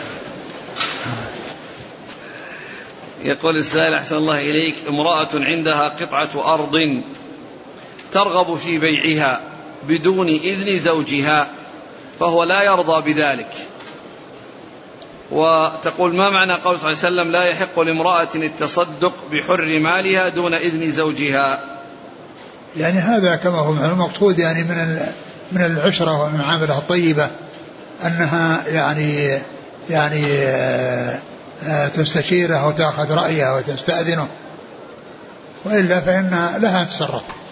[SPEAKER 1] يقول السائل أحسن الله إليك، امرأة عندها قطعة أرض ترغب في بيعها بدون إذن زوجها فهو لا يرضى بذلك، وتقول ما معنى قول صلى الله عليه وسلم لا يحق لامرأة التصدق بحر مالها دون إذن زوجها؟
[SPEAKER 2] يعني هذا كما هو المقصود يعني من العشرة ومن المعاملة الطيبة أنها يعني تستشيره وتأخذ رأيه وتستأذنه، وإلا فإن لها تصرف.